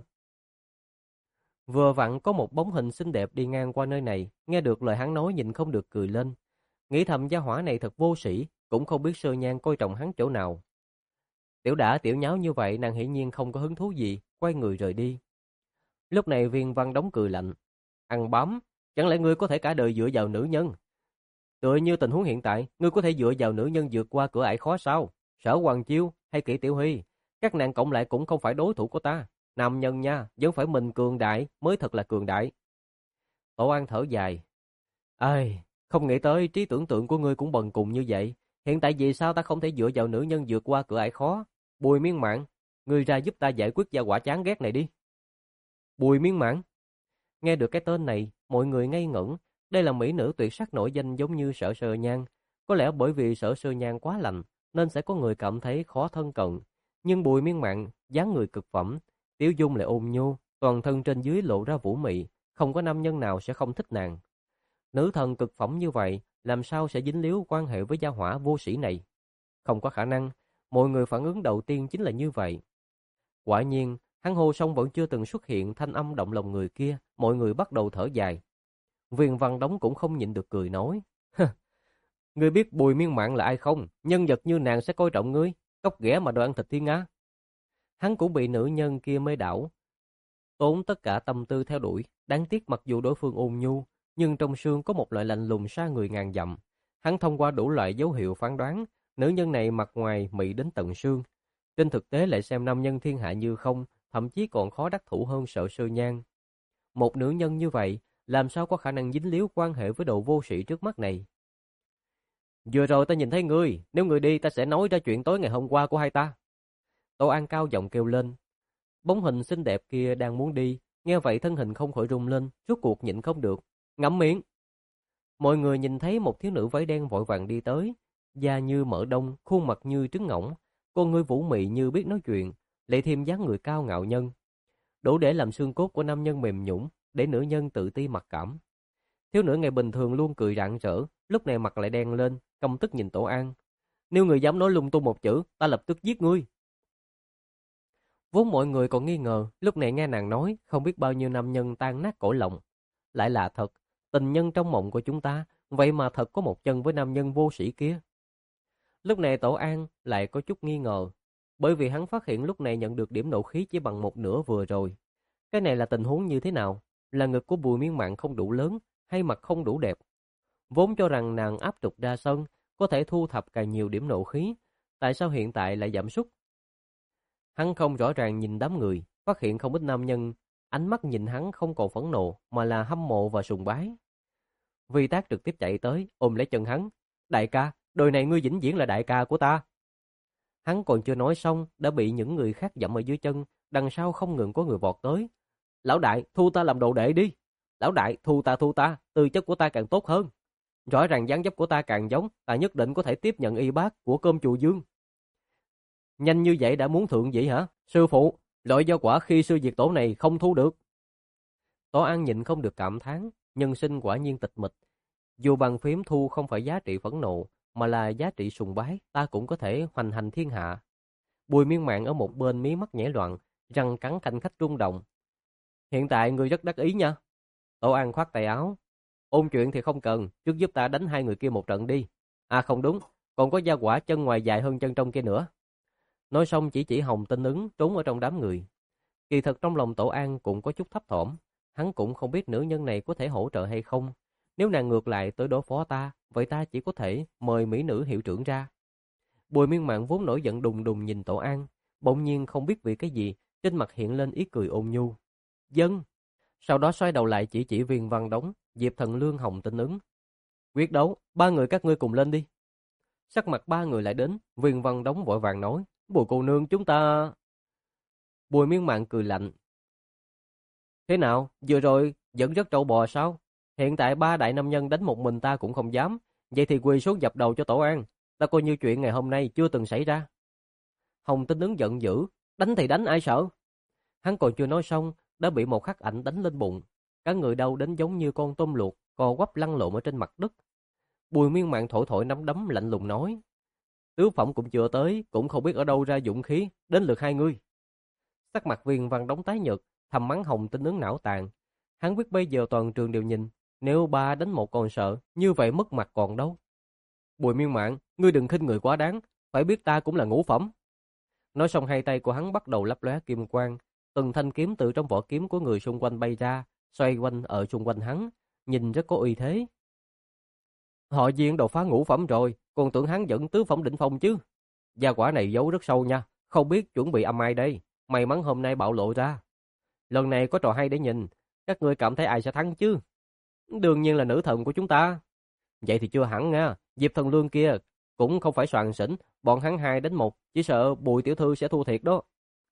Vừa vặn có một bóng hình xinh đẹp đi ngang qua nơi này, nghe được lời hắn nói nhìn không được cười lên. Nghĩ thầm gia hỏa này thật vô sĩ, cũng không biết Sơ Nhan coi trọng hắn chỗ nào. Tiểu đã tiểu nháo như vậy nàng hiển nhiên không có hứng thú gì, quay người rời đi. Lúc này Viên Văn Đống cười lạnh. Ăn bám, chẳng lẽ ngươi có thể cả đời dựa vào nữ nhân? Tựa như tình huống hiện tại, ngươi có thể dựa vào nữ nhân vượt qua cửa ải khó sao? Sở Hoàng Chiêu hay Kỷ Tiểu Huy, các nàng cộng lại cũng không phải đối thủ của ta. Nam nhân nha, vẫn phải mình cường đại mới thật là cường đại. Tổ An thở dài. Ai, không nghĩ tới trí tưởng tượng của ngươi cũng bần cùng như vậy. Hiện tại vì sao ta không thể dựa vào nữ nhân vượt qua cửa ải khó? Bùi Miên Mạn, ngươi ra giúp ta giải quyết gia quả chán ghét này đi. Bùi Miên Mạn. Nghe được cái tên này, mọi người ngây ngẩn. Đây là mỹ nữ tuyệt sắc nổi danh giống như Sở Sơ Nhan. Có lẽ bởi vì Sở Sơ Nhan quá lạnh, nên sẽ có người cảm thấy khó thân cận. Nhưng Bùi Miên Mạn, dáng người cực phẩm, Tiểu dung lại ôn nhu, toàn thân trên dưới lộ ra vũ mị, không có nam nhân nào sẽ không thích nàng. Nữ thần cực phẩm như vậy, làm sao sẽ dính líu quan hệ với gia hỏa vô sĩ này? Không có khả năng, mọi người phản ứng đầu tiên chính là như vậy. Quả nhiên, hắn hô xong vẫn chưa từng xuất hiện thanh âm động lòng người kia, mọi người bắt đầu thở dài. Viên Văn Đống cũng không nhịn được cười nói. Ngươi biết Bùi Miên Mạn là ai không? Nhân vật như nàng sẽ coi trọng ngươi, cóc ghẻ mà đòi ăn thịt thiên nga. Hắn cũng bị nữ nhân kia mê đảo, tốn tất cả tâm tư theo đuổi, đáng tiếc mặc dù đối phương ôn nhu, nhưng trong xương có một loại lạnh lùng xa người ngàn dặm. Hắn thông qua đủ loại dấu hiệu phán đoán, nữ nhân này mặt ngoài mị đến tận xương, trên thực tế lại xem nam nhân thiên hạ như không, thậm chí còn khó đắc thủ hơn Sợ Sư Nhan. Một nữ nhân như vậy, làm sao có khả năng dính líu quan hệ với đồ vô sĩ trước mắt này? Vừa rồi ta nhìn thấy ngươi, nếu ngươi đi ta sẽ nói ra chuyện tối ngày hôm qua của hai ta. Tô An cao giọng kêu lên. Bóng hình xinh đẹp kia đang muốn đi, nghe vậy thân hình không khỏi rung lên, rốt cuộc nhịn không được. Ngậm miệng! Mọi người nhìn thấy một thiếu nữ váy đen vội vàng đi tới, da như mỡ đông, khuôn mặt như trứng ngỗng, con ngươi vũ mị như biết nói chuyện, lại thêm dáng người cao ngạo nhân, đủ để làm xương cốt của nam nhân mềm nhũn, để nữ nhân tự ti mặc cảm. Thiếu nữ ngày bình thường luôn cười rạng rỡ, lúc này mặt lại đen lên, căm tức nhìn Tổ An. Nếu người dám nói lung tung một chữ, ta lập tức giết ngươi. Vốn mọi người còn nghi ngờ, lúc này nghe nàng nói, không biết bao nhiêu nam nhân tan nát cổ lòng. Lại là thật, tình nhân trong mộng của chúng ta, vậy mà thật có một chân với nam nhân vô sĩ kia. Lúc này Tổ An lại có chút nghi ngờ, bởi vì hắn phát hiện lúc này nhận được điểm nộ khí chỉ bằng một nửa vừa rồi. Cái này là tình huống như thế nào? Là ngực của Bùi Miên Mạn không đủ lớn, hay mặt không đủ đẹp? Vốn cho rằng nàng áp trục ra sân, có thể thu thập càng nhiều điểm nộ khí, tại sao hiện tại lại giảm sút? Hắn không rõ ràng nhìn đám người, phát hiện không ít nam nhân, ánh mắt nhìn hắn không còn phẫn nộ, mà là hâm mộ và sùng bái. Vi Tác trực tiếp chạy tới, ôm lấy chân hắn. Đại ca, đôi này ngươi vĩnh viễn là đại ca của ta. Hắn còn chưa nói xong, đã bị những người khác dẫm ở dưới chân, đằng sau không ngừng có người vọt tới. Lão đại, thu ta làm đồ đệ đi. Lão đại, thu ta thu ta, tư chất của ta càng tốt hơn. Rõ ràng dáng dấp của ta càng giống, ta nhất định có thể tiếp nhận y bát của cơm chùa Dương. Nhanh như vậy đã muốn thượng vậy hả? Sư phụ, loại do quả khi sư diệt tổ này không thu được. Tổ An nhịn không được cảm thán, nhân sinh quả nhiên tịch mịch. Dù bằng phím thu không phải giá trị phẫn nộ, mà là giá trị sùng bái, ta cũng có thể hoành hành thiên hạ. Bùi Miên Mạn ở một bên mí mắt nhảy loạn, răng cắn khanh khách rung động. Hiện tại người rất đắc ý nha. Tổ An khoát tay áo. Ôn chuyện thì không cần, trước giúp ta đánh hai người kia một trận đi. À không đúng, còn có gia quả chân ngoài dài hơn chân trong kia nữa. Nói xong chỉ chỉ Hồng Tinh Ứng trốn ở trong đám người. Kỳ thật trong lòng Tổ An cũng có chút thấp thỏm, hắn cũng không biết nữ nhân này có thể hỗ trợ hay không. Nếu nàng ngược lại tới đối phó ta, vậy ta chỉ có thể mời mỹ nữ hiệu trưởng ra. Bùi Miên Mạn vốn nổi giận đùng đùng nhìn Tổ An, bỗng nhiên không biết vì cái gì, trên mặt hiện lên ý cười ôn nhu. Dân. Sau đó xoay đầu lại chỉ chỉ Viên Văn Đống, Diệp Thần Lương, Hồng Tinh Ứng. Quyết đấu, ba người các ngươi cùng lên đi. Sắc mặt ba người lại đến, Viên Văn Đống vội vàng nói, Bùi cô nương chúng ta... Bùi Miên Mạn cười lạnh. Thế nào, vừa rồi vẫn rất trâu bò sao? Hiện tại ba đại nam nhân đánh một mình ta cũng không dám, vậy thì quỳ xuống dập đầu cho Tổ An, ta coi như chuyện ngày hôm nay chưa từng xảy ra. Hồng Tinh Ứng giận dữ, đánh thì đánh ai sợ? Hắn còn chưa nói xong, đã bị một khắc ảnh đánh lên bụng, cả người đau đến giống như con tôm luộc, co quắp lăn lộn ở trên mặt đất. Bùi Miên Mạn thổi thổi nắm đấm lạnh lùng nói, tứ phẩm cũng chưa tới, cũng không biết ở đâu ra dũng khí, đến lượt hai ngươi. Sắc mặt Viên Văn Đống tái nhợt, thầm mắng Hồng Tinh Ứng não tàn. Hắn biết bây giờ toàn trường đều nhìn, nếu ba đánh một còn sợ, như vậy mất mặt còn đâu. Bùi Miên Mạn, ngươi đừng khinh người quá đáng, phải biết ta cũng là ngũ phẩm. Nói xong hai tay của hắn bắt đầu lấp lóe kim quang, từng thanh kiếm từ trong vỏ kiếm của người xung quanh bay ra, xoay quanh ở xung quanh hắn, nhìn rất có uy thế. Họ Diên đột phá ngũ phẩm rồi, còn tưởng hắn dẫn tứ phẩm đỉnh phong chứ. Gia quả này giấu rất sâu nha, không biết chuẩn bị âm ai đây, may mắn hôm nay bạo lộ ra. Lần này có trò hay để nhìn, các ngươi cảm thấy ai sẽ thắng chứ? Đương nhiên là nữ thần của chúng ta. Vậy thì chưa hẳn nha, Diệp Thần Lương kia cũng không phải soàn xỉn, bọn hắn hai đánh một, chỉ sợ Bùi tiểu thư sẽ thua thiệt đó.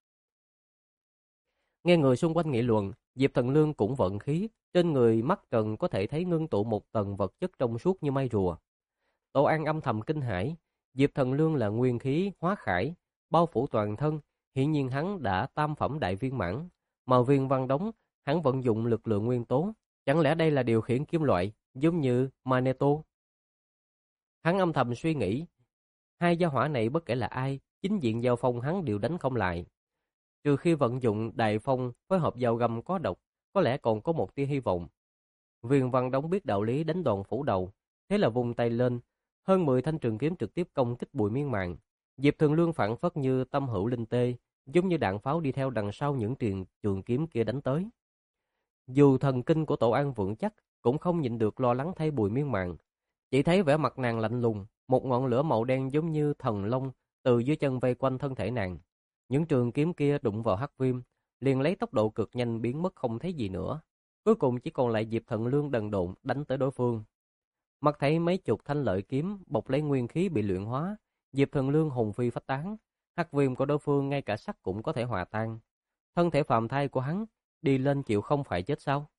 Nghe người xung quanh nghị luận, Diệp Thần Lương cũng vận khí, trên người mắt trần có thể thấy ngưng tụ một tầng vật chất trong suốt như mây rùa. Tổ An âm thầm kinh hãi, Diệp Thần Lương là nguyên khí hóa khải, bao phủ toàn thân, hiển nhiên hắn đã tam phẩm đại viên mãn, mà Viên Văn Đống, hắn vận dụng lực lượng nguyên tố, chẳng lẽ đây là điều khiển kim loại, giống như Magneto? Hắn âm thầm suy nghĩ, hai gia hỏa này bất kể là ai, chính diện giao phong hắn đều đánh không lại. Trừ khi vận dụng đại phong phối hợp dao găm có độc, có lẽ còn có một tia hy vọng. Viên Văn Đống biết đạo lý đánh đòn phủ đầu, thế là vung tay lên, hơn mười thanh trường kiếm trực tiếp công kích Bùi Miên Mạn. Diệp Thần Lương phản phất như tâm hữu linh tê, giống như đạn pháo đi theo đằng sau những trường trường kiếm kia đánh tới. Dù thần kinh của Tổ An vững chắc, cũng không nhịn được lo lắng thay Bùi Miên Mạn. Chỉ thấy vẻ mặt nàng lạnh lùng, một ngọn lửa màu đen giống như thần long từ dưới chân vây quanh thân thể nàng. Những trường kiếm kia đụng vào hắc viêm, liền lấy tốc độ cực nhanh biến mất không thấy gì nữa. Cuối cùng chỉ còn lại Diệp Thần Lương đần độn đánh tới đối phương. Mắt thấy mấy chục thanh lợi kiếm bọc lấy nguyên khí bị luyện hóa, Diệp Thần Lương hồn phi phách tán, hắc viêm của đối phương ngay cả sắt cũng có thể hòa tan. Thân thể phàm thai của hắn đi lên chịu không phải chết sao?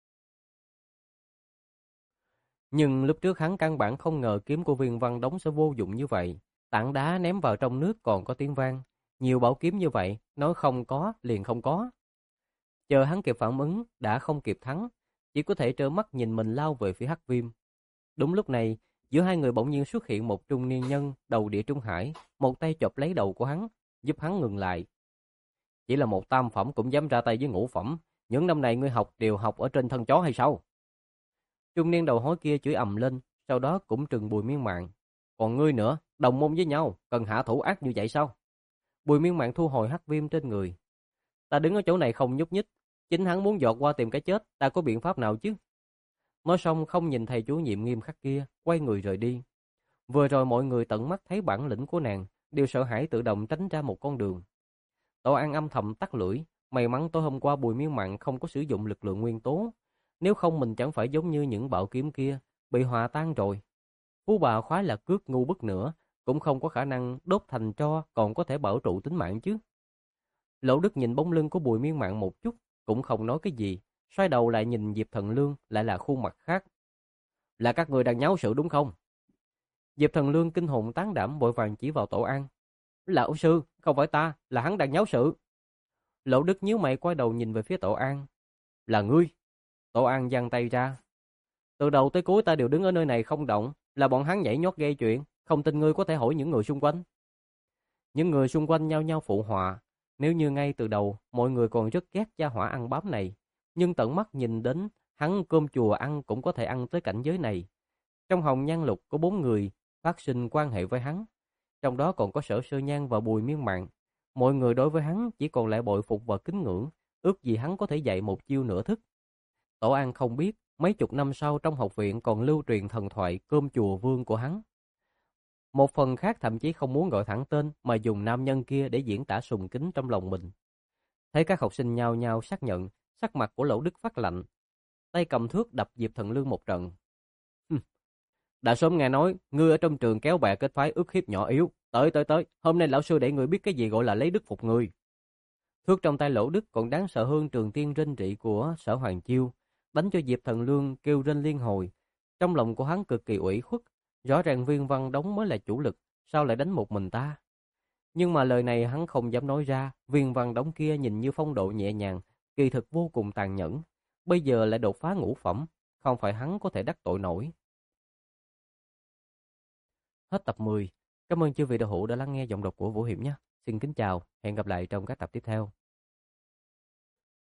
Nhưng lúc trước hắn căn bản không ngờ kiếm của Viên Văn Đống sẽ vô dụng như vậy. Tảng đá ném vào trong nước còn có tiếng vang. Nhiều bảo kiếm như vậy, nói không có liền không có. Chờ hắn kịp phản ứng, đã không kịp thắng, chỉ có thể trơ mắt nhìn mình lao về phía hắc viêm. Đúng lúc này, giữa hai người bỗng nhiên xuất hiện một trung niên nhân đầu địa trung hải, một tay chộp lấy đầu của hắn, giúp hắn ngừng lại. Chỉ là một tam phẩm cũng dám ra tay với ngũ phẩm, những năm này ngươi học đều học ở trên thân chó hay sao? Trung niên đầu hói kia chửi ầm lên, sau đó cũng trừng Bùi Miên Mạn. Còn ngươi nữa, đồng môn với nhau, cần hạ thủ ác như vậy sao? Bùi Miên Mạn thu hồi hắc viêm trên người. Ta đứng ở chỗ này không nhúc nhích, chính hắn muốn dọt qua tìm cái chết, ta có biện pháp nào chứ? Nói xong không nhìn thầy chủ nhiệm nghiêm khắc kia, quay người rời đi. Vừa rồi mọi người tận mắt thấy bản lĩnh của nàng, đều sợ hãi tự động tránh ra một con đường. Tổ An âm thầm tắt lưỡi, may mắn tối hôm qua Bùi Miên Mạn không có sử dụng lực lượng nguyên tố, nếu không mình chẳng phải giống như những bảo kiếm kia, bị hòa tan rồi. Phú bà khoái là cước ngu bức nữa, cũng không có khả năng đốt thành tro còn có thể bảo trụ tính mạng chứ. Lỗ Đức nhìn bóng lưng của Bùi Miên Mạn một chút, cũng không nói cái gì, xoay đầu lại nhìn Diệp Thần Lương lại là khuôn mặt khác. Là các người đang nháo sự đúng không? Diệp Thần Lương kinh hồn tán đảm vội vàng chỉ vào Tổ An. Lão sư, không phải ta, là hắn đang nháo sự. Lỗ Đức nhíu mày quay đầu nhìn về phía Tổ An. Là ngươi. Tổ An giang tay ra. Từ đầu tới cuối ta đều đứng ở nơi này không động, là bọn hắn nhảy nhót gây chuyện, không tin ngươi có thể hỏi những người xung quanh. Những người xung quanh nhau nhau phụ họa, nếu như ngay từ đầu mọi người còn rất ghét gia hỏa ăn bám này, nhưng tận mắt nhìn đến hắn cơm chùa ăn cũng có thể ăn tới cảnh giới này. Trong Hồng Nhan Lục có bốn người phát sinh quan hệ với hắn, trong đó còn có Sở Sơ Nhan và Bùi Miên Mạn. Mọi người đối với hắn chỉ còn lại bội phục và kính ngưỡng, ước gì hắn có thể dạy một chiêu nửa thức. Tổ An không biết, mấy chục năm sau trong học viện còn lưu truyền thần thoại cơm chùa vương của hắn. Một phần khác thậm chí không muốn gọi thẳng tên mà dùng nam nhân kia để diễn tả sùng kính trong lòng mình. Thấy các học sinh nhao nhao xác nhận, sắc mặt của Lỗ Đức phát lạnh, tay cầm thước đập Diệp Thần Lương một trận. Đã sớm nghe nói, ngươi ở trong trường kéo bè kết phái ức hiếp nhỏ yếu. Tới tới tới, hôm nay lão sư để ngươi biết cái gì gọi là lấy đức phục người. Thước trong tay Lỗ Đức còn đáng sợ hơn trường tiên rên rỉ của Sở Hoàng Chiêu, đánh cho Diệp Thần Lương kêu rên liên hồi. Trong lòng của hắn cực kỳ ủy khuất, rõ ràng Viên Văn Đống mới là chủ lực, sao lại đánh một mình ta? Nhưng mà lời này hắn không dám nói ra, Viên Văn Đống kia nhìn như phong độ nhẹ nhàng, kỳ thực vô cùng tàn nhẫn. Bây giờ lại đột phá ngũ phẩm, không phải hắn có thể đắc tội nổi. Hết tập mười. Cảm ơn chư vị đạo hữu đã lắng nghe giọng đọc của Vũ Hiểm nhé. Xin kính chào, hẹn gặp lại trong các tập tiếp theo.